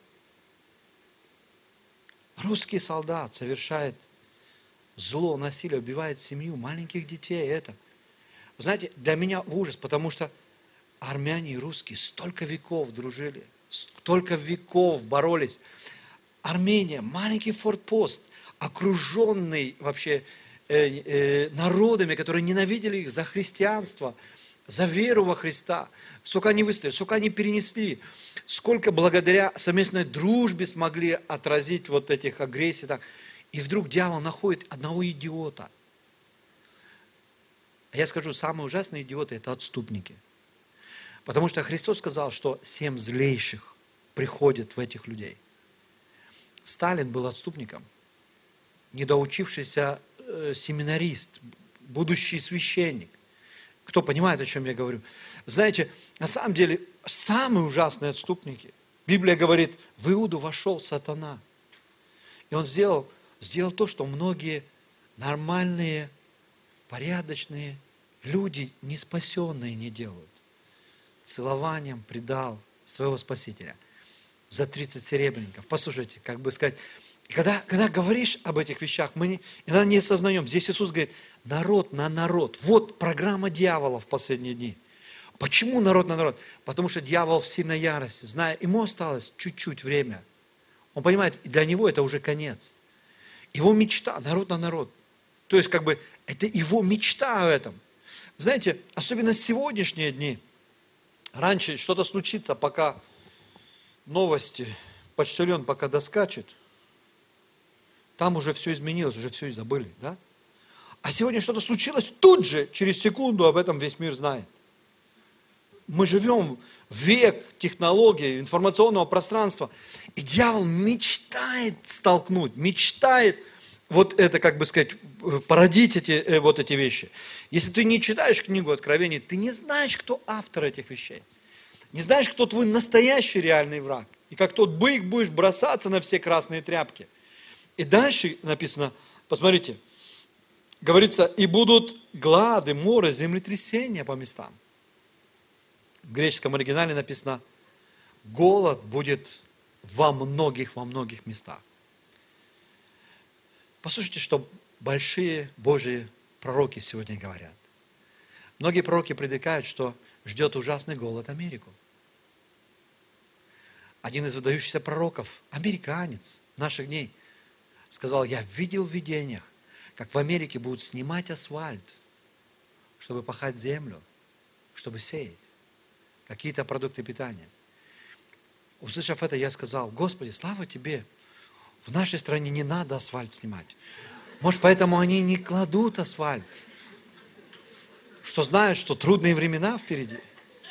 Русский солдат совершает зло, насилие, убивает семью, маленьких детей. Это. Вы знаете, для меня ужас, потому что армяне и русские столько веков дружили, столько веков боролись. Армения, маленький форпост, окруженный вообще народами, которые ненавидели их за христианство, за веру во Христа. Сколько они выстояли, сколько они перенесли, сколько благодаря совместной дружбе смогли отразить вот этих агрессий. Так. И вдруг дьявол находит одного идиота. А я скажу, самые ужасные идиоты – это отступники. Потому что Христос сказал, что 7 злейших приходят в этих людей. Сталин был отступником, недоучившийся семинарист, будущий священник. Кто понимает, о чем я говорю? Знаете, на самом деле, самые ужасные отступники. Библия говорит, в Иуду вошел сатана. И он сделал то, что многие нормальные, порядочные люди, не спасенные, не делают. Целованием предал своего Спасителя. За 30 серебряников. Послушайте, как бы сказать, когда говоришь об этих вещах, мы иногда не осознаем. Здесь Иисус говорит, народ на народ. Вот программа дьявола в последние дни. Почему народ на народ? Потому что дьявол в сильной ярости, зная, ему осталось чуть-чуть время. Он понимает, для него это уже конец. Его мечта, народ на народ. То есть, как бы, это его мечта в этом. Знаете, особенно сегодняшние дни, раньше что-то случится, пока новости, почтальон пока доскачет, там уже все изменилось, уже все и забыли, да? А сегодня что-то случилось, тут же, через секунду об этом весь мир знает. Мы живем в век технологий, информационного пространства, и дьявол мечтает столкнуть, мечтает вот это, как бы сказать, породить эти вещи. Если ты не читаешь книгу Откровений, ты не знаешь, кто автор этих вещей. Не знаешь, кто твой настоящий реальный враг. И как тот бык будешь бросаться на все красные тряпки. И дальше написано, посмотрите, говорится, и будут глады, моры, землетрясения по местам. В греческом оригинале написано, голод будет во многих местах. Послушайте, что большие Божьи пророки сегодня говорят. Многие пророки предрекают, что ждет ужасный голод Америку. Один из выдающихся пророков, американец наших дней, сказал, я видел в видениях, как в Америке будут снимать асфальт, чтобы пахать землю, чтобы сеять какие-то продукты питания. Услышав это, я сказал, Господи, слава Тебе, в нашей стране не надо асфальт снимать. Может, поэтому они не кладут асфальт, что знают, что трудные времена впереди.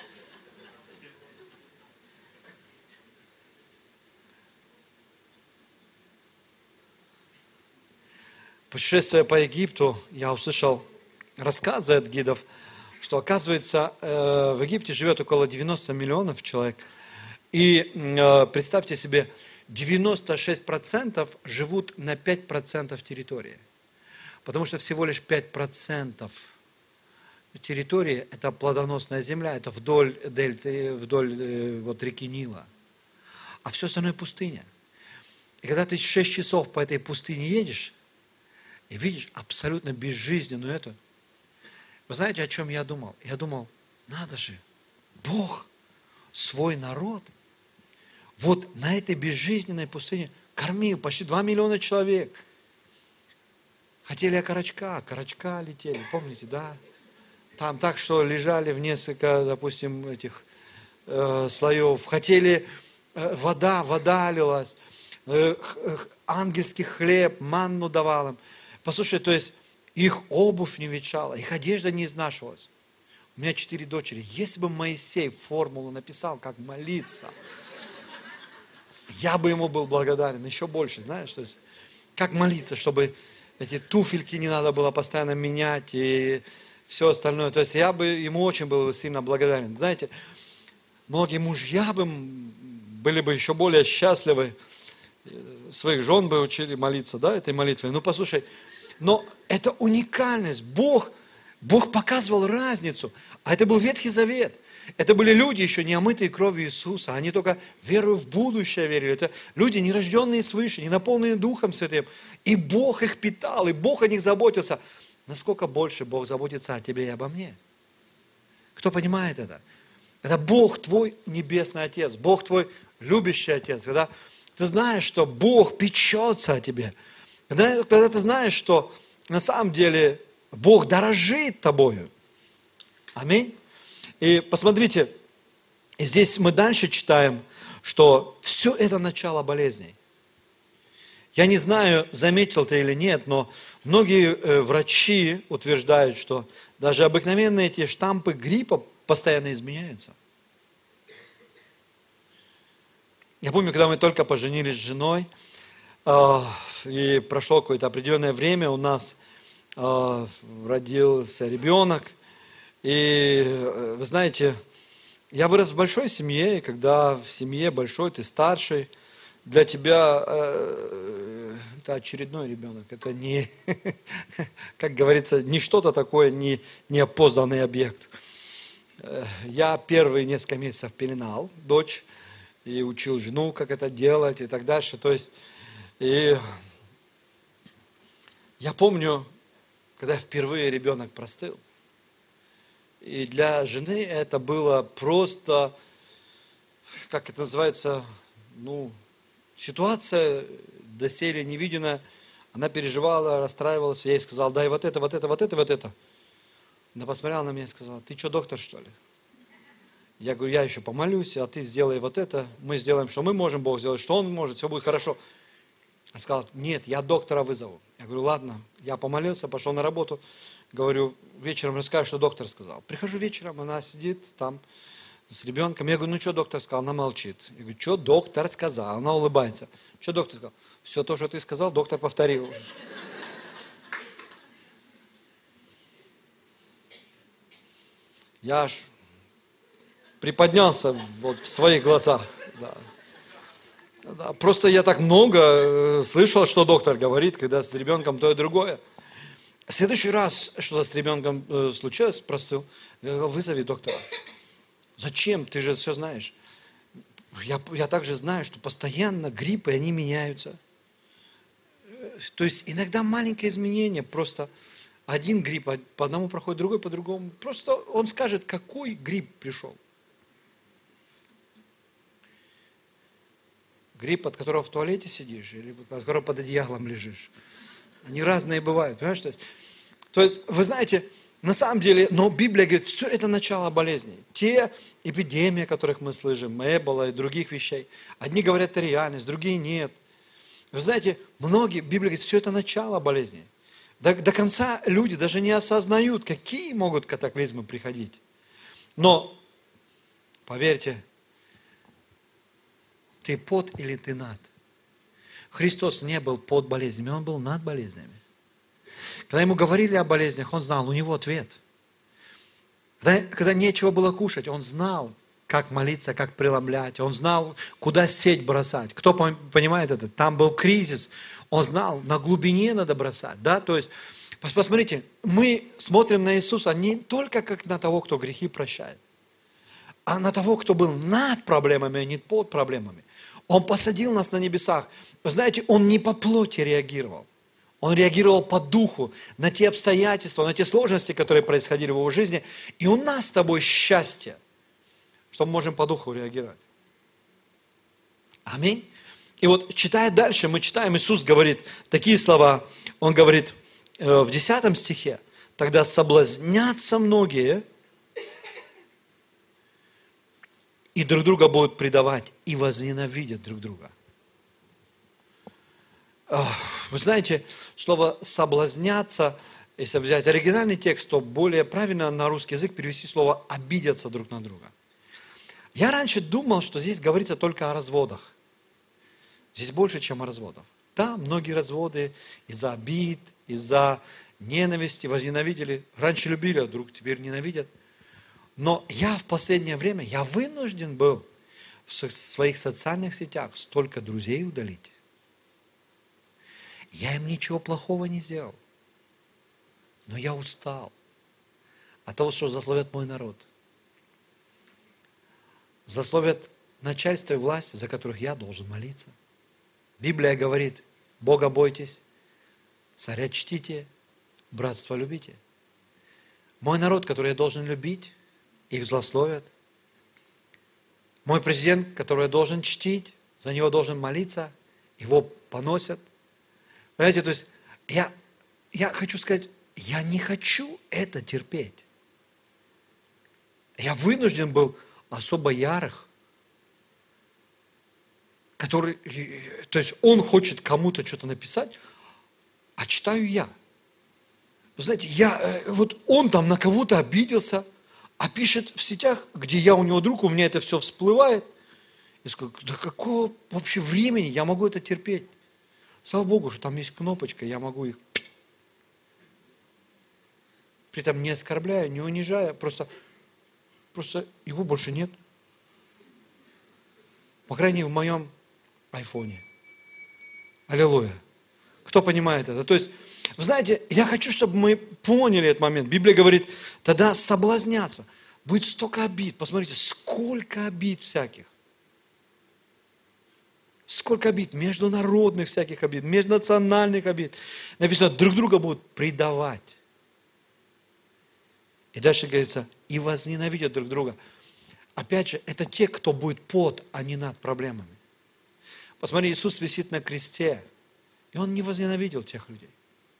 Путешествуя по Египту, я услышал рассказы от гидов, что, оказывается, в Египте живет около 90 миллионов человек. И представьте себе, 96% живут на 5% территории. Потому что всего лишь 5% территории – это плодоносная земля, это вдоль дельты, вдоль вот реки Нила. А все остальное пустыня. И когда ты 6 часов по этой пустыне едешь, и видишь абсолютно безжизненную эту. Вы знаете, о чем я думал? Я думал, надо же, Бог свой народ вот на этой безжизненной пустыне кормил почти 2 миллиона человек. Хотели окорочка летели, помните, да? Там так, что лежали в несколько, допустим, этих слоев. Хотели, вода лилась, ангельский хлеб, манну давал им. Послушай, то есть их обувь не ветшала, их одежда не изнашивалась. У меня 4 дочери. Если бы Моисей формулу написал, как молиться, я бы ему был благодарен еще больше, знаешь, то есть как молиться, чтобы эти туфельки не надо было постоянно менять и все остальное. То есть я бы ему очень был сильно благодарен. Знаете, многие мужья были бы еще более счастливы, своих жен бы учили молиться, да, этой молитвой. Ну, послушай, но это уникальность. Бог показывал разницу. А это был Ветхий Завет. Это были люди, еще не омытые кровью Иисуса. Они только верою в будущее верили. Это люди, не рожденные свыше, не наполненные Духом Святым. И Бог их питал, и Бог о них заботился. Насколько больше Бог заботится о тебе и обо мне? Кто понимает это? Это Бог твой небесный Отец, Бог твой любящий Отец. Когда ты знаешь, что Бог печется о тебе. Когда ты знаешь, что на самом деле Бог дорожит тобою. Аминь. И посмотрите, здесь мы дальше читаем, что все это начало болезней. Я не знаю, заметил ты или нет, но многие врачи утверждают, что даже обыкновенные эти штампы гриппа постоянно изменяются. Я помню, когда мы только поженились с женой, и прошло какое-то определенное время, у нас родился ребенок. И вы знаете, я вырос в большой семье, и когда в семье большой, ты старший, для тебя это очередной ребенок. Это не, как говорится, не что-то такое, не неопознанный объект. Я первые несколько месяцев пеленал дочь. и учил жену, как это делать и так дальше. То есть, и я помню, когда впервые ребенок простыл, и для жены это было просто, как это называется, ситуация доселе невиденная. Она переживала, расстраивалась, я ей сказал, дай вот это, вот это, вот это, вот это. Она посмотрела на меня и сказала, ты что, доктор, что ли? Я говорю, я еще помолюсь, а ты сделай вот это, мы сделаем, что мы можем, Бог сделает, что Он может, все будет хорошо. Она сказала, нет, я доктора вызову. Я говорю, ладно, я помолился, пошел на работу, говорю, вечером расскажу, что доктор сказал. Прихожу вечером, она сидит там с ребенком, я говорю, ну что доктор сказал, она молчит. Я говорю, что доктор сказал, она улыбается. Что доктор сказал? Все то, что ты сказал, доктор повторил. Я аж приподнялся вот в своих глазах. Да. Просто я так много слышал, что доктор говорит, когда с ребенком то и другое. В следующий раз, что-то с ребенком случилось, простыл, я говорю, вызови доктора. Зачем? Ты же все знаешь. Я также знаю, что постоянно гриппы, они меняются. То есть иногда маленькое изменение, просто один грипп по одному проходит, другой по другому. Просто он скажет, какой грипп пришел. Грипп, от которого в туалете сидишь, или от которого под одеялом лежишь. Они разные бывают, понимаешь? То есть, вы знаете, на самом деле, но Библия говорит, все это начало болезней. Те эпидемии, о которых мы слышим, Эбола и других вещей. Одни говорят, это реальность, другие нет. Вы знаете, многие, Библия говорит, все это начало болезней. До конца люди даже не осознают, какие могут катаклизмы приходить. Но, поверьте, ты под или ты над. Христос не был под болезнями, Он был над болезнями. Когда Ему говорили о болезнях, Он знал, у Него ответ. Когда нечего было кушать, Он знал, как молиться, как преломлять. Он знал, куда сеть бросать. Кто понимает это? Там был кризис. Он знал, на глубине надо бросать. Да? То есть, посмотрите, мы смотрим на Иисуса не только как на того, кто грехи прощает, а на того, кто был над проблемами, а не под проблемами. Он посадил нас на небесах. Вы знаете, Он не по плоти реагировал. Он реагировал по духу на те обстоятельства, на те сложности, которые происходили в его жизни. И у нас с тобой счастье, что мы можем по духу реагировать. Аминь. И вот читая дальше, мы читаем, Иисус говорит такие слова. Он говорит в 10 стихе, тогда соблазнятся многие, и друг друга будут предавать, и возненавидят друг друга. Вы знаете, слово «соблазняться», если взять оригинальный текст, то более правильно на русский язык перевести слово «обидеться друг на друга». Я раньше думал, что здесь говорится только о разводах. Здесь больше, чем о разводах. Да, многие разводы из-за обид, из-за ненависти, возненавидели. Раньше любили, а вдруг теперь ненавидят. Но я в последнее время, я вынужден был в своих социальных сетях столько друзей удалить. Я им ничего плохого не сделал. Но я устал от того, что злословят мой народ. Злословят начальство и власть, за которых я должен молиться. Библия говорит, Бога бойтесь, царя чтите, братство любите. Мой народ, который я должен любить, их злословят. Мой президент, которого я должен чтить, за него должен молиться, его поносят. Понимаете, то есть я хочу сказать, я не хочу это терпеть. Я вынужден был особо ярых, который, то есть он хочет кому-то что-то написать, а читаю я. Вы знаете, вот он там на кого-то обиделся, а пишет в сетях, где я у него друг, у меня это все всплывает. Я скажу, да какого вообще времени я могу это терпеть? Слава Богу, что там есть кнопочка, я могу их, при этом не оскорбляя, не унижая, просто его больше нет. По крайней мере, в моем айфоне. Аллилуйя. Кто понимает это? То есть, вы знаете, я хочу, чтобы мы поняли этот момент. Библия говорит, тогда соблазняться. Будет столько обид. Посмотрите, сколько обид всяких. сколько обид, международных всяких обид, межнациональных обид. Написано, друг друга будут предавать. И дальше говорится, и возненавидят друг друга. Опять же, это те, кто будет под, а не над проблемами. Посмотри, Иисус висит на кресте, и Он не возненавидел тех людей.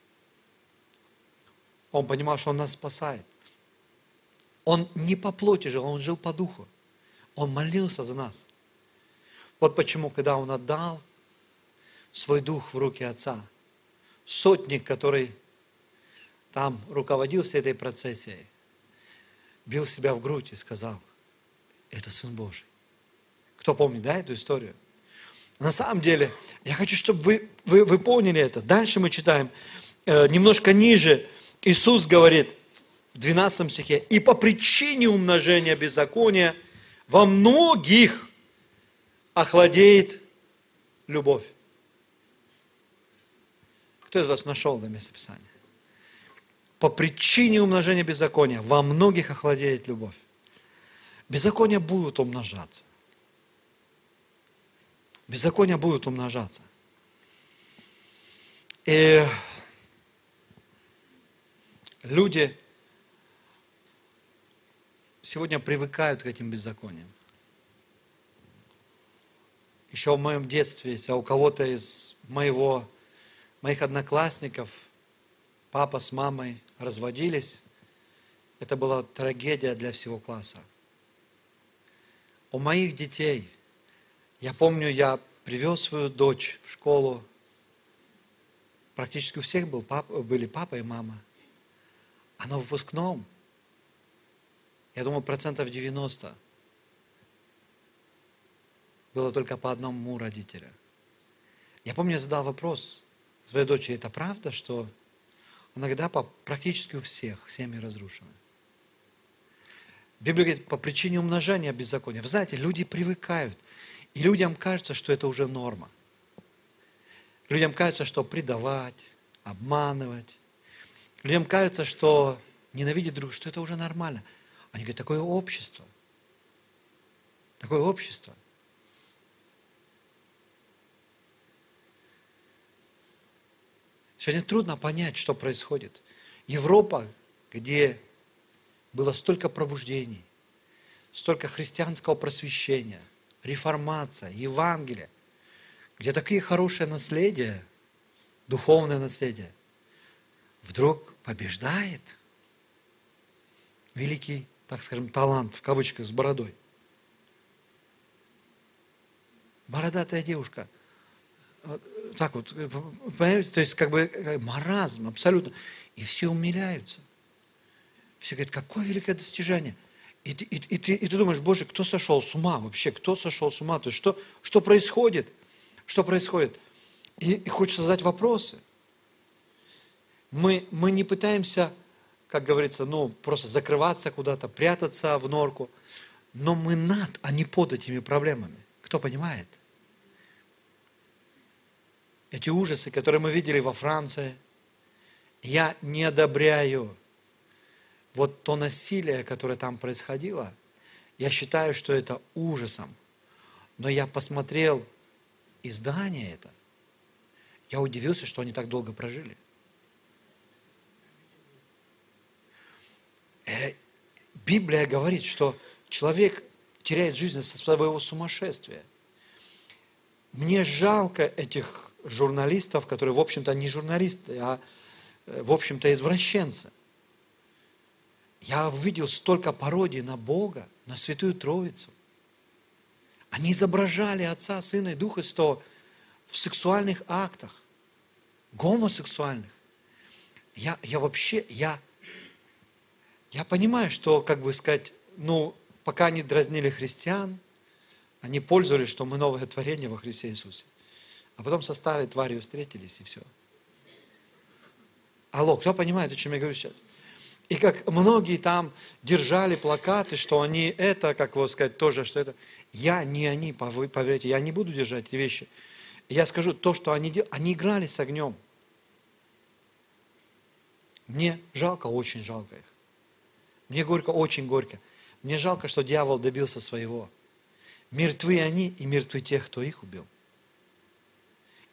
Он понимал, что Он нас спасает. Он не по плоти жил, Он жил по духу. Он молился за нас. Вот почему, когда Он отдал свой дух в руки Отца, сотник, который там руководил всей этой процессией, бил себя в грудь и сказал, это Сын Божий. Кто помнит, да, эту историю? На самом деле, я хочу, чтобы вы поняли это. Дальше мы читаем, немножко ниже, Иисус говорит в 12 стихе, и по причине умножения беззакония во многих охладеет любовь. Кто из вас нашел это местописание? По причине умножения беззакония во многих охладеет любовь. Беззакония будут умножаться. Беззакония будут умножаться. И люди сегодня привыкают к этим беззакониям. Еще в моем детстве, если у кого-то из моих одноклассников папа с мамой разводились, это была трагедия для всего класса. У моих детей, я помню, я привез свою дочь в школу, практически у всех были папа и мама. А на выпускном, я думаю, 90% было только по одному родителю. Я помню, я задал вопрос своей дочери, это правда, что иногда практически у всех семьи разрушены? Библия говорит, по причине умножения беззакония. Вы знаете, люди привыкают, и людям кажется, что это уже норма. Людям кажется, что предавать, обманывать. Людям кажется, что ненавидеть друг друга, что это уже нормально. Они говорят, такое общество. Такое общество. Сегодня трудно понять, что происходит. Европа, где было столько пробуждений, столько христианского просвещения, реформация, Евангелие, где такие хорошие наследия, духовное наследие, вдруг побеждает великий, так скажем, талант, в кавычках, с бородой. Бородатая девушка. Так вот, понимаете, то есть как бы маразм абсолютно. И все умиляются. Все говорят, какое великое достижение. И ты думаешь, Боже, кто сошел с ума вообще? Кто сошел с ума? То есть что происходит? Что происходит? И хочется задать вопросы. Мы не пытаемся, как говорится, просто закрываться куда-то, прятаться в норку. Но мы над, а не под этими проблемами. Кто понимает? Эти ужасы, которые мы видели во Франции, я не одобряю вот то насилие, которое там происходило. Я считаю, что это ужасом. Но я посмотрел издание это. Я удивился, что они так долго прожили. Библия говорит, что человек теряет жизнь из-за своего сумасшествия. Мне жалко этих журналистов, которые, в общем-то, не журналисты, а, в общем-то, извращенцы. Я увидел столько пародий на Бога, на Святую Троицу. Они изображали Отца, Сына и Духа Святого в сексуальных актах, гомосексуальных. Я понимаю, что, как бы сказать, пока они дразнили христиан, они пользовались, что мы новое творение во Христе Иисусе. А потом со старой тварью встретились, и все. Алло, кто понимает, о чем я говорю сейчас? И как многие там держали плакаты, что они это, как его сказать, тоже, что это. Я не они, поверьте, я не буду держать эти вещи. Я скажу то, что они делали, они играли с огнем. Мне жалко, очень жалко их. Мне горько, очень горько. Мне жалко, что дьявол добился своего. Мертвы они и мертвы тех, кто их убил.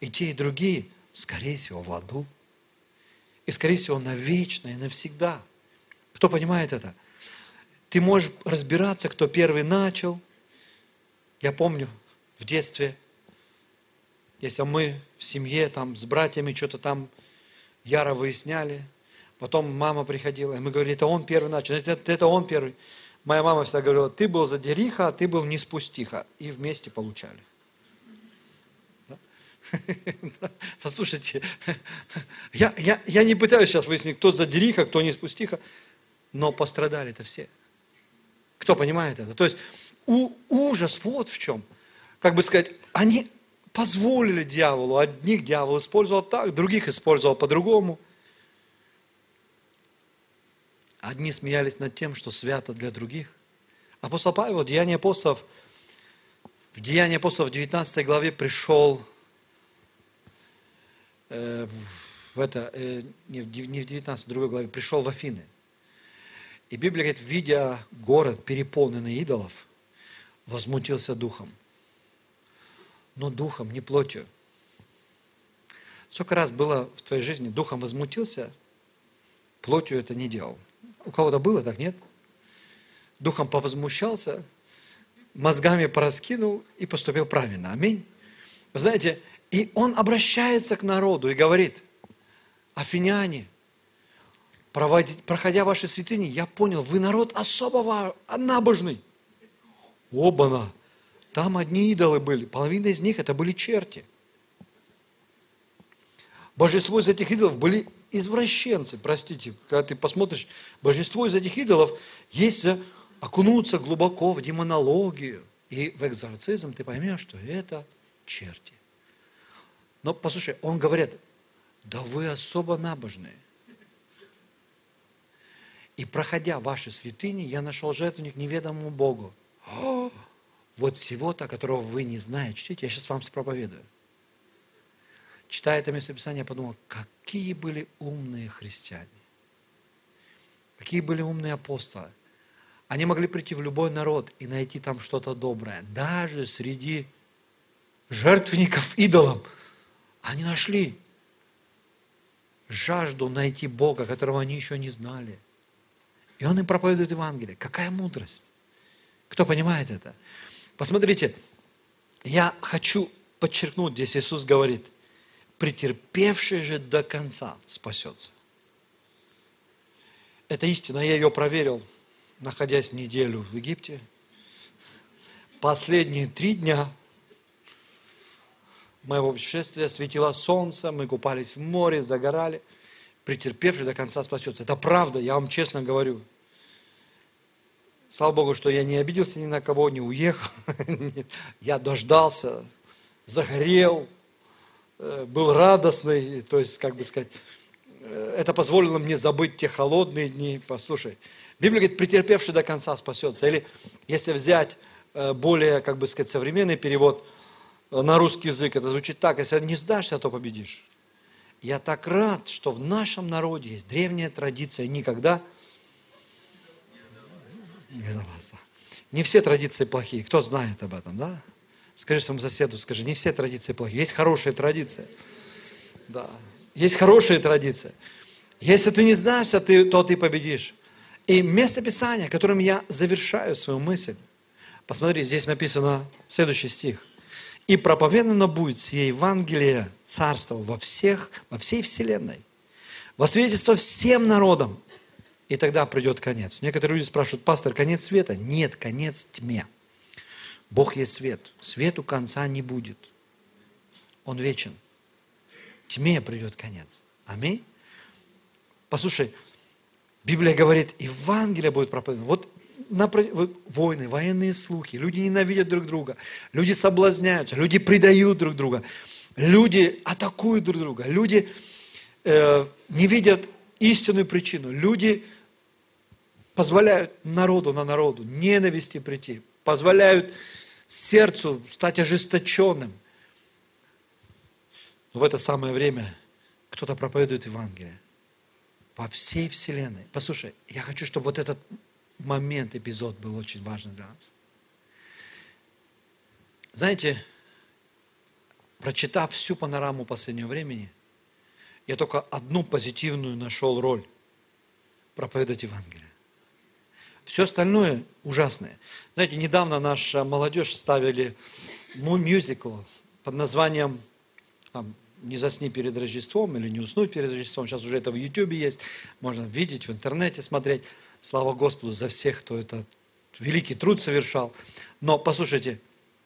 и те, и другие, скорее всего, в аду. И, скорее всего, навечно и навсегда. Кто понимает это? Ты можешь разбираться, кто первый начал. Я помню в детстве, если мы в семье там с братьями что-то там яро выясняли, потом мама приходила, и мы говорили, это он первый начал, это он первый. Моя мама всегда говорила, ты был задириха, а ты был не спустиха. И вместе получали. Послушайте, я не пытаюсь сейчас выяснить, кто задириха, кто не спустиха, но пострадали-то все. Кто понимает это? То есть ужас вот в чем. Как бы сказать, они позволили дьяволу, одних дьявол использовал так, других использовал по-другому. Одни смеялись над тем, что свято для других. Апостол Павел в Деянии апостолов в 19 главе пришел не в 19, другой главе, пришел в Афины. И Библия говорит, видя город, переполненный идолов, возмутился духом. Но духом, не плотью. Сколько раз было в твоей жизни, духом возмутился, плотью это не делал. У кого-то было, так нет? Духом повозмущался, мозгами пораскинул и поступил правильно. Аминь. Вы знаете, и он обращается к народу и говорит, афиняне, проходя ваши святыни, я понял, вы народ особо набожный. Оба-на! Там одни идолы были, половина из них это были черти. Божество из этих идолов были извращенцы, простите. Когда ты посмотришь, божество из этих идолов есть окунуться глубоко в демонологию и в экзорцизм, ты поймешь, что это черти. Но послушай, он говорит, да вы особо набожные. И проходя ваши святыни, я нашел жертвенник неведомому Богу. Вот всего-то, которого вы не знаете. Чтите, я сейчас вам проповедую. Читая это местописание, я подумал, какие были умные христиане. Какие были умные апостолы. Они могли прийти в любой народ и найти там что-то доброе. Даже среди жертвенников идолам. Они нашли жажду найти Бога, которого они еще не знали. И Он им проповедует Евангелие. Какая мудрость. Кто понимает это? Посмотрите, я хочу подчеркнуть, здесь Иисус говорит, претерпевший же до конца спасется. Это истина, я ее проверил, находясь неделю в Египте. Последние 3 дня моего путешествия светило солнце, мы купались в море, загорали. Претерпевший до конца спасется. Это правда, я вам честно говорю. Слава Богу, что я не обиделся ни на кого, не уехал. Я дождался, загорел, был радостный. То есть, как бы сказать, это позволило мне забыть те холодные дни. Послушай, Библия говорит, претерпевший до конца спасется. Или если взять более, как бы сказать, современный перевод на русский язык, это звучит так, если не сдашься, то победишь. Я так рад, что в нашем народе есть древняя традиция никогда не сдаваться. Не все традиции плохие. Кто знает об этом, да? Скажи своему соседу, скажи, не все традиции плохие. Есть хорошие традиции. Да. Есть хорошие традиции. Если ты не сдашься, то ты победишь. И место Писания, которым я завершаю свою мысль, посмотри, здесь написано следующий стих. И проповедано будет сие Евангелие Царства во всей вселенной, во свидетельство всем народам, и тогда придет конец. Некоторые люди спрашивают, пастор, конец света? Нет, конец тьме. Бог есть свет. Свету конца не будет. Он вечен. Тьме придет конец. Аминь. Послушай, Библия говорит, Евангелие будет проповедано. Вот войны, военные слухи, люди ненавидят друг друга, люди соблазняются, люди предают друг друга, люди атакуют друг друга, люди не видят истинную причину, люди позволяют народу на народу ненависти прийти, позволяют сердцу стать ожесточенным. Но в это самое время кто-то проповедует Евангелие по всей вселенной. Послушай, я хочу, чтобы вот этот момент, эпизод был очень важный для нас. Знаете, прочитав всю панораму последнего времени, я только одну позитивную нашел роль – проповедовать Евангелие. Все остальное ужасное. Знаете, недавно наша молодежь ставили мюзикл под названием «Не засни перед Рождеством» или «Не уснуть перед Рождеством». Сейчас уже это в Ютубе есть, можно видеть, в интернете смотреть. Слава Господу за всех, кто этот великий труд совершал. Но послушайте,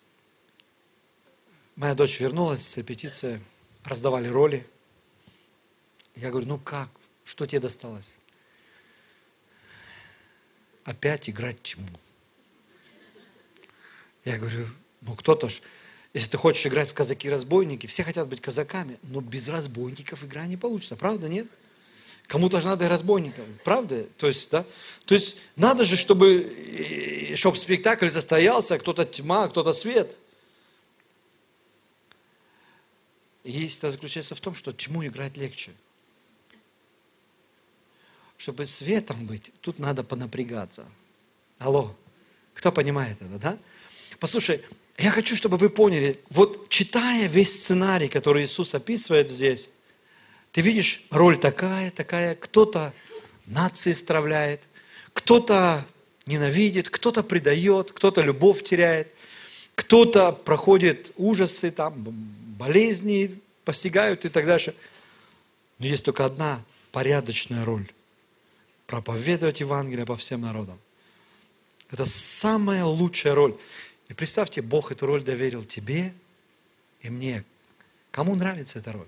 моя дочь вернулась с репетиции, раздавали роли. Я говорю, ну как, что тебе досталось? Опять играть тьму. Я говорю, ну кто-то ж, если ты хочешь играть в казаки-разбойники, все хотят быть казаками, но без разбойников игра не получится, правда, нет? Кому-то же надо и разбойникам, правда? То есть, да? То есть надо же, чтобы спектакль состоялся, кто-то тьма, кто-то свет. И истина заключается в том, что тьму играть легче. Чтобы светом быть, тут надо понапрягаться. Алло, кто понимает это, да? Послушай, я хочу, чтобы вы поняли, вот читая весь сценарий, который Иисус описывает здесь, ты видишь, роль такая, кто-то нации стравляет, кто-то ненавидит, кто-то предает, кто-то любовь теряет, кто-то проходит ужасы, болезни постигают и так дальше. Но есть только одна порядочная роль. Проповедовать Евангелие по всем народам. Это самая лучшая роль. И представьте, Бог эту роль доверил тебе и мне. Кому нравится эта роль?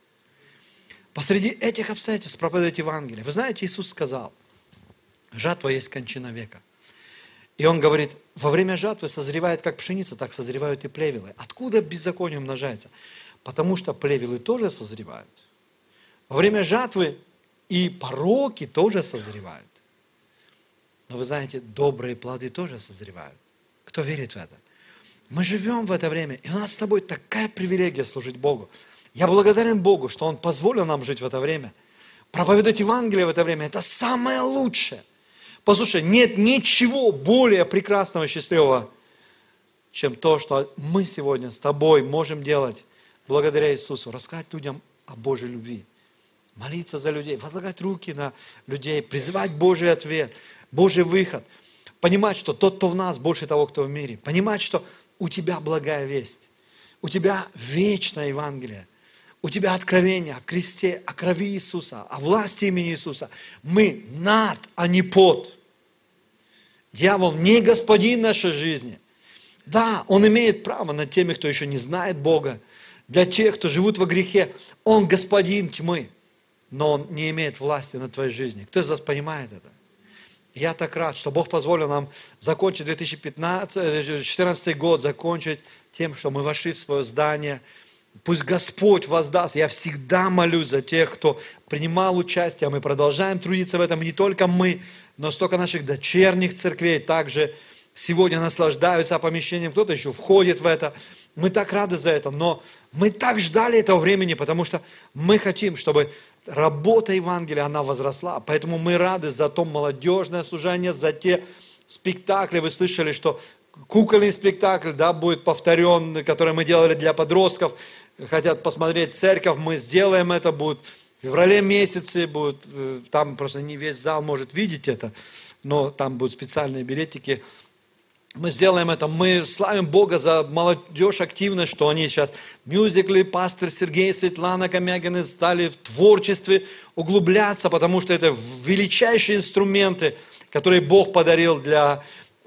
Посреди этих обстоятельств проповедовать Евангелие. Вы знаете, Иисус сказал, жатва есть кончина века. И Он говорит, во время жатвы созревает как пшеница, так созревают и плевелы. Откуда беззаконие умножается? Потому что плевелы тоже созревают. Во время жатвы и пороки тоже созревают. Но вы знаете, добрые плоды тоже созревают. Кто верит в это? Мы живем в это время, и у нас с тобой такая привилегия служить Богу. Я благодарен Богу, что Он позволил нам жить в это время. Проповедовать Евангелие в это время – это самое лучшее. Послушай, нет ничего более прекрасного и счастливого, чем то, что мы сегодня с тобой можем делать благодаря Иисусу. Рассказать людям о Божьей любви. Молиться за людей, возлагать руки на людей, призывать Божий ответ, Божий выход. Понимать, что тот, кто в нас, больше того, кто в мире. Понимать, что у тебя благая весть. У тебя вечное Евангелие. У тебя откровение о кресте, о крови Иисуса, о власти имени Иисуса. Мы над, а не под. Дьявол не господин нашей жизни. Да, он имеет право над теми, кто еще не знает Бога. Для тех, кто живут во грехе, он господин тьмы. Но он не имеет власти над твоей жизнью. Кто из вас понимает это? Я так рад, что Бог позволил нам закончить 2014 год, закончить тем, что мы вошли в свое здание. Пусть Господь воздаст. Я всегда молюсь за тех, кто принимал участие. Мы продолжаем трудиться в этом. И не только мы, но столько наших дочерних церквей также сегодня наслаждаются помещением. Кто-то еще входит в это. Мы так рады за это. Но мы так ждали этого времени, потому что мы хотим, чтобы работа Евангелия, она возросла. Поэтому мы рады за то молодежное служение, за те спектакли. Вы слышали, что кукольный спектакль, да, будет повторен, который мы делали для подростков. Хотят посмотреть церковь, мы сделаем это, будет в феврале месяце, будет, там просто не весь зал может видеть это, но там будут специальные билетики. Мы сделаем это, мы славим Бога за молодежь активно, что они сейчас мюзиклы, пастор Сергей, Светлана Комягины стали в творчестве углубляться, потому что это величайшие инструменты, которые Бог подарил для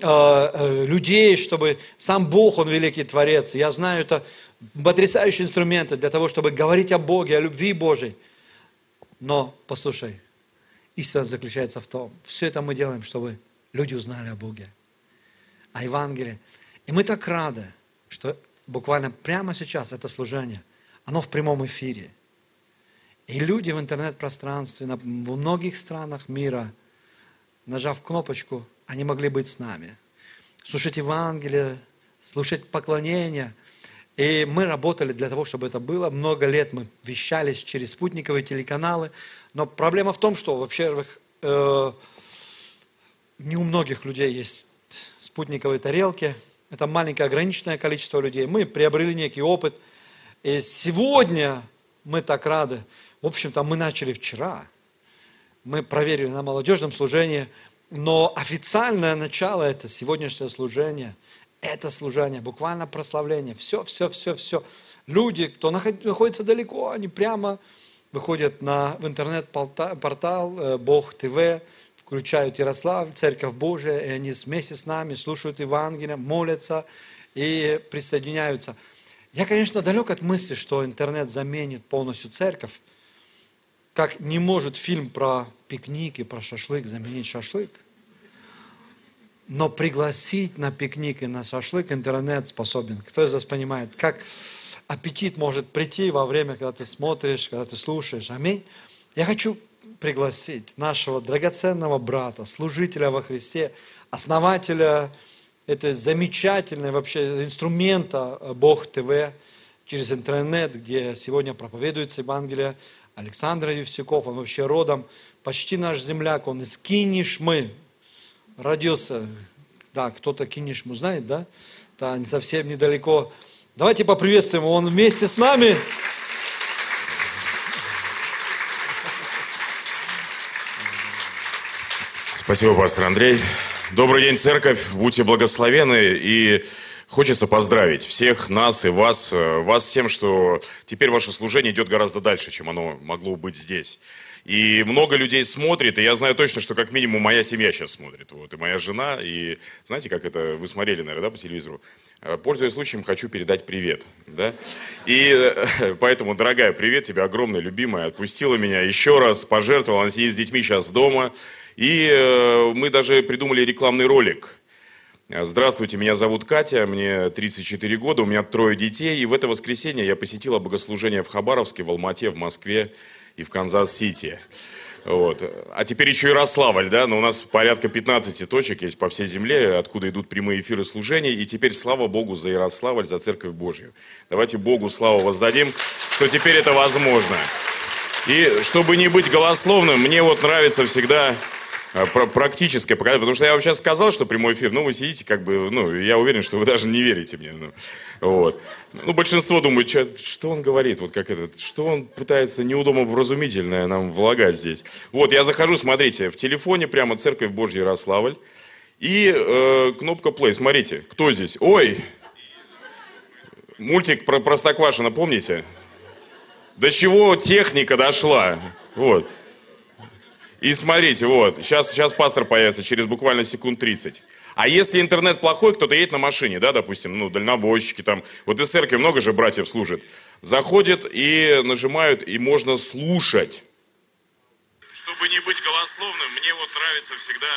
людей, чтобы сам Бог, Он великий Творец. Я знаю, это потрясающие инструменты для того, чтобы говорить о Боге, о любви Божьей. Но, послушай, истина заключается в том, все это мы делаем, чтобы люди узнали о Боге, о Евангелии. И мы так рады, что буквально прямо сейчас это служение, оно в прямом эфире. И люди в интернет-пространстве, во многих странах мира, нажав кнопочку, они могли быть с нами. Слушать Евангелие, слушать поклонение. И мы работали для того, чтобы это было. Много лет мы вещались через спутниковые телеканалы. Но проблема в том, что, во-первых, не у многих людей есть спутниковые тарелки. Это маленькое ограниченное количество людей. Мы приобрели некий опыт. И сегодня мы так рады. В общем-то, мы начали вчера. Мы проверили на молодежном служении. Но официальное начало – это сегодняшнее служение. Это служение, буквально прославление. Все. Люди, кто находится далеко, они прямо выходят в интернет-портал Бог ТВ, включают Ярославль, Церковь Божия, и они вместе с нами слушают Евангелие, молятся и присоединяются. Я, конечно, далек от мысли, что интернет заменит полностью церковь. Как не может фильм про пикник и про шашлык заменить шашлык. Но пригласить на пикник и на шашлык интернет способен. Кто из вас понимает, как аппетит может прийти во время, когда ты смотришь, когда ты слушаешь. Аминь. Я хочу пригласить нашего драгоценного брата, служителя во Христе, основателя этой замечательной вообще инструмента Бог ТВ через интернет, где сегодня проповедуется Евангелие, Александр Евсюков. Он вообще родом, почти наш земляк, он из Кинешмы. Родился, да, кто-то Кинешму знает, да? Да, не совсем недалеко. Давайте поприветствуем его, он вместе с нами. Спасибо, пастор Андрей. Добрый день, церковь, будьте благословенны. И хочется поздравить всех нас и вас с тем, что теперь ваше служение идет гораздо дальше, чем оно могло быть здесь. И много людей смотрит, и я знаю точно, что как минимум моя семья сейчас смотрит, вот, и моя жена, и знаете, как это, вы смотрели, наверное, да, по телевизору? Пользуясь случаем, хочу передать привет, да? И поэтому, дорогая, привет тебе огромный, любимая, отпустила меня еще раз, пожертвовала, она сидит с детьми сейчас дома, и мы даже придумали рекламный ролик. Здравствуйте, меня зовут Катя, мне 34 года, у меня 3 детей, и в это воскресенье я посетила богослужение в Хабаровске, в Алмате, в Москве и в Канзас-Сити. Вот. А теперь еще Ярославль, да, но у нас порядка 15 точек есть по всей земле, откуда идут прямые эфиры служений, и теперь слава Богу за Ярославль, за Церковь Божью. Давайте Богу славу воздадим, что теперь это возможно. И чтобы не быть голословным, мне вот нравится всегда практическое показать, потому что я вам сейчас сказал, что прямой эфир, ну, вы сидите, как бы, ну, я уверен, что вы даже не верите мне, ну, вот. Ну, большинство думает, что он говорит, вот как этот, что он пытается неудобовразумительное нам влагать здесь. Вот, я захожу, смотрите, в телефоне прямо Церковь Божья Ярославль, и кнопка play, смотрите, кто здесь? Ой! Мультик про Простоквашино, помните? До чего техника дошла, вот. И смотрите, вот, сейчас пастор появится через буквально секунд 30. А если интернет плохой, кто-то едет на машине, да, допустим, ну, дальнобойщики там, вот из церкви много же братьев служит, заходят и нажимают, и можно слушать. Чтобы не быть голословным, мне вот нравится всегда,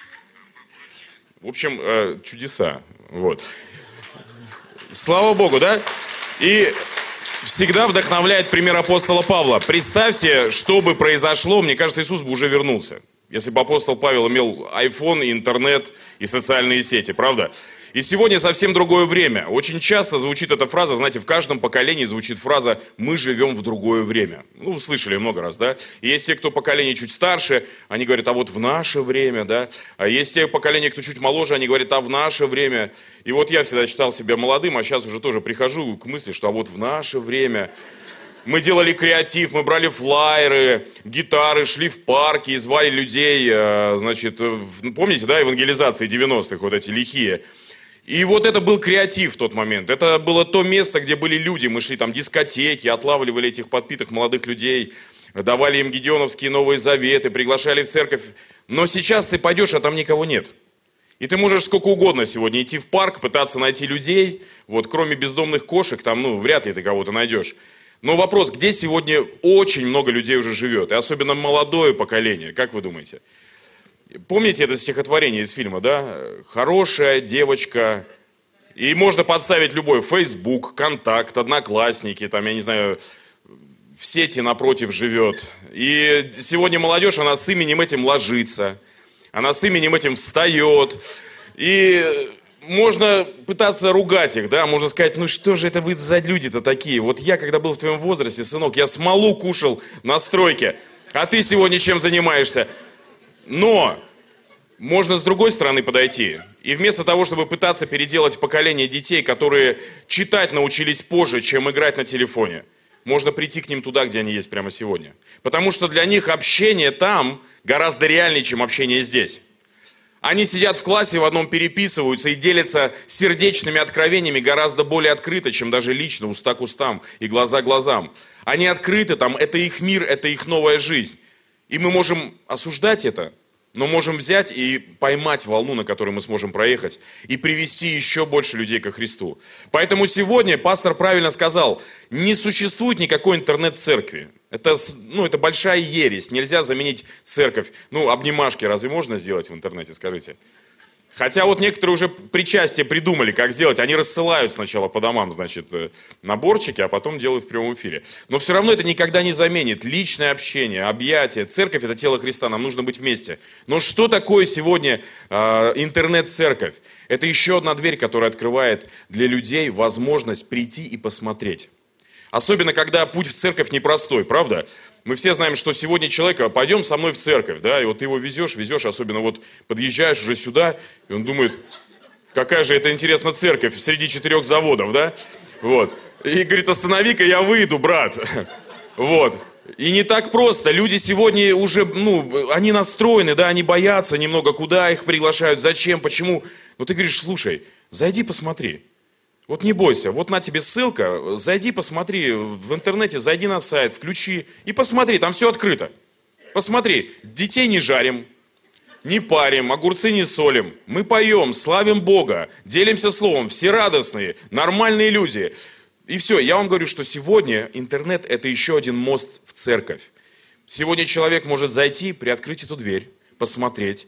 в общем, чудеса, вот. Слава Богу, да? И всегда вдохновляет пример апостола Павла. Представьте, что бы произошло, мне кажется, Иисус бы уже вернулся. Если бы апостол Павел имел iPhone, и интернет, и социальные сети, правда? И сегодня совсем другое время. Очень часто звучит эта фраза, знаете, в каждом поколении звучит фраза «мы живем в другое время». Ну, вы слышали много раз, да? И есть те, кто поколение чуть старше, они говорят, а вот в наше время, да? А есть те поколения, кто чуть моложе, они говорят, а в наше время. И вот я всегда считал себя молодым, а сейчас уже тоже прихожу к мысли, что а вот в наше время... Мы делали креатив, мы брали флаеры, гитары, шли в парки и звали людей, значит, помните, да, евангелизации 90-х, вот эти лихие. И вот это был креатив в тот момент. Это было то место, где были люди. Мы шли там дискотеки, отлавливали этих подпитых молодых людей, давали им гедеоновские Новые Заветы, приглашали в церковь. Но сейчас ты пойдешь, а там никого нет. И ты можешь сколько угодно сегодня идти в парк, пытаться найти людей. Вот, кроме бездомных кошек, там, ну, вряд ли ты кого-то найдешь. Но вопрос, где сегодня очень много людей уже живет, и особенно молодое поколение, как вы думаете? Помните это стихотворение из фильма, да? Хорошая девочка, и можно подставить любой, Facebook, Контакт, Одноклассники, там, я не знаю, в сети напротив живет. И сегодня молодежь, она с именем этим ложится, она с именем этим встает, и... Можно пытаться ругать их, да, можно сказать, ну что же это вы за люди-то такие? Вот я, когда был в твоем возрасте, сынок, я смолу кушал на стройке, а ты сегодня чем занимаешься? Но можно с другой стороны подойти. И вместо того, чтобы пытаться переделать поколение детей, которые читать научились позже, чем играть на телефоне, можно прийти к ним туда, где они есть прямо сегодня. Потому что для них общение там гораздо реальнее, чем общение здесь. Они сидят в классе, в одном переписываются и делятся сердечными откровениями гораздо более открыто, чем даже лично, уста к устам и глаза к глазам. Они открыты там, это их мир, это их новая жизнь. И мы можем осуждать это, но можем взять и поймать волну, на которой мы сможем проехать, и привести еще больше людей ко Христу. Поэтому сегодня пастор правильно сказал, не существует никакой интернет-церкви. Это большая ересь, нельзя заменить церковь. Обнимашки разве можно сделать в интернете, скажите? Хотя вот некоторые уже причастие придумали, как сделать. Они рассылают сначала по домам, наборчики, а потом делают в прямом эфире. Но все равно это никогда не заменит личное общение, объятие. Церковь – это тело Христа, нам нужно быть вместе. Но что такое сегодня интернет-церковь? Это еще одна дверь, которая открывает для людей возможность прийти и посмотреть. Особенно, когда путь в церковь непростой, правда? Мы все знаем, что сегодня человека, пойдем со мной в церковь, да, и вот ты его везешь, особенно вот подъезжаешь уже сюда, и он думает, какая же это интересная церковь среди 4 заводов, да, вот. И говорит, останови-ка, я выйду, брат, вот. И не так просто, люди сегодня уже, они настроены, да, они боятся немного, куда их приглашают, зачем, почему. Но ты говоришь, слушай, зайди посмотри. Вот не бойся, вот на тебе ссылка, зайди, посмотри в интернете, зайди на сайт, включи и посмотри, там все открыто. Посмотри, детей не жарим, не парим, огурцы не солим, мы поем, славим Бога, делимся словом, все радостные, нормальные люди. И все, я вам говорю, что сегодня интернет это еще один мост в церковь. Сегодня человек может зайти, приоткрыть эту дверь, посмотреть.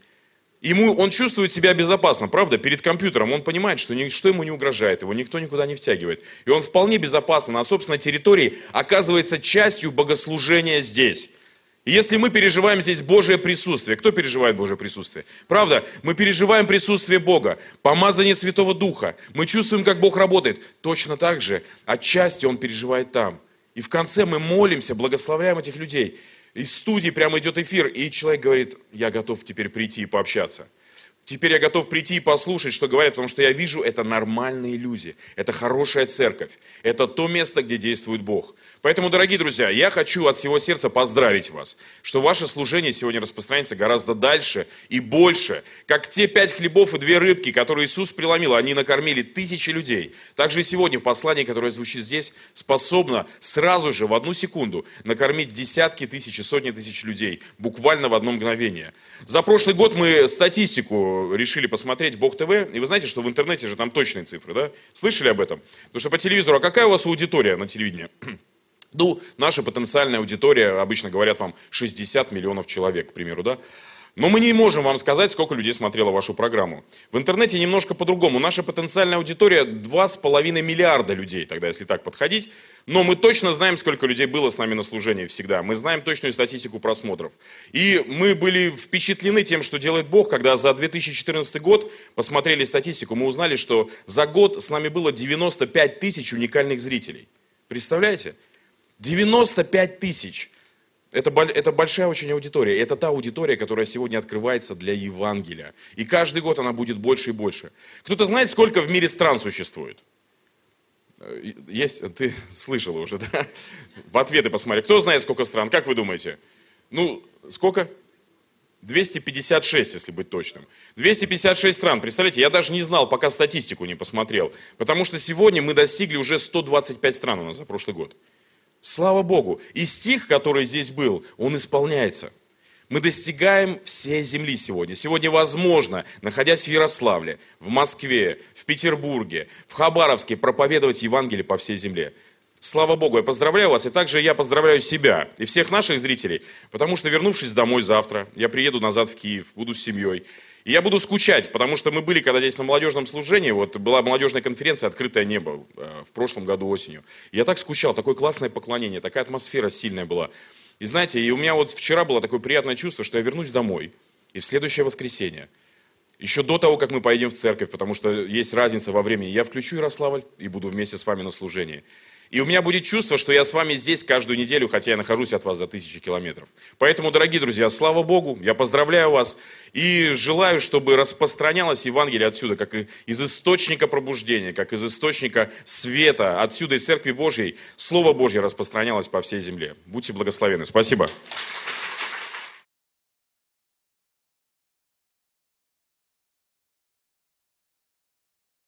Он чувствует себя безопасно, правда, перед компьютером. Он понимает, что ничто ему не угрожает, его никто никуда не втягивает. И он вполне безопасно на собственной территории оказывается частью богослужения здесь. И если мы переживаем здесь Божие присутствие, кто переживает Божие присутствие? Правда, мы переживаем присутствие Бога, помазание Святого Духа. Мы чувствуем, как Бог работает. Точно так же отчасти Он переживает там. И в конце мы молимся, благословляем этих людей. Из студии прямо идет эфир, и человек говорит, я готов теперь прийти и пообщаться. Теперь я готов прийти и послушать, что говорят, потому что я вижу, это нормальные люди, это хорошая церковь, это то место, где действует Бог. Поэтому, дорогие друзья, я хочу от всего сердца поздравить вас, что ваше служение сегодня распространяется гораздо дальше и больше, как те 5 хлебов и 2 рыбки, которые Иисус преломил, они накормили тысячи людей. Также и сегодня послание, которое звучит здесь, способно сразу же, в 1 секунду, накормить десятки тысяч и сотни тысяч людей, буквально в одно мгновение. За прошлый год мы статистику решили посмотреть Бог ТВ, и вы знаете, что в интернете же там точные цифры, да? Слышали об этом? Потому что по телевизору, а какая у вас аудитория на телевидении? Наша потенциальная аудитория, обычно говорят вам, 60 миллионов человек, к примеру, да? Но мы не можем вам сказать, сколько людей смотрело вашу программу. В интернете немножко по-другому. Наша потенциальная аудитория 2,5 миллиарда людей, тогда если так подходить. Но мы точно знаем, сколько людей было с нами на служении всегда. Мы знаем точную статистику просмотров. И мы были впечатлены тем, что делает Бог, когда за 2014 год посмотрели статистику. Мы узнали, что за год с нами было 95 тысяч уникальных зрителей. Представляете? 95 тысяч. Это большая очень аудитория. Это та аудитория, которая сегодня открывается для Евангелия. И каждый год она будет больше и больше. Кто-то знает, сколько в мире стран существует? Есть? Ты слышал уже, да? В ответы посмотри. Кто знает, сколько стран? Как вы думаете? Сколько? 256, если быть точным. 256 стран. Представляете, я даже не знал, пока статистику не посмотрел. Потому что сегодня мы достигли уже 125 стран у нас за прошлый год. Слава Богу. И стих, который здесь был, он исполняется. Мы достигаем всей земли сегодня. Сегодня возможно, находясь в Ярославле, в Москве, в Петербурге, в Хабаровске, проповедовать Евангелие по всей земле. Слава Богу, я поздравляю вас, и также я поздравляю себя и всех наших зрителей, потому что, вернувшись домой завтра, я приеду назад в Киев, буду с семьей. И я буду скучать, потому что мы были, когда здесь на молодежном служении, была молодежная конференция «Открытое небо» в прошлом году осенью. И я так скучал, такое классное поклонение, такая атмосфера сильная была. И знаете, и у меня вчера было такое приятное чувство, что я вернусь домой, и в следующее воскресенье, еще до того, как мы поедем в церковь, потому что есть разница во времени, я включу Ярославль и буду вместе с вами на служении. И у меня будет чувство, что я с вами здесь каждую неделю, хотя я нахожусь от вас за 1000 километров. Поэтому, дорогие друзья, слава Богу, я поздравляю вас и желаю, чтобы распространялось Евангелие отсюда, как из источника пробуждения, как из источника света, отсюда из Церкви Божьей, Слово Божье распространялось по всей земле. Будьте благословенны. Спасибо.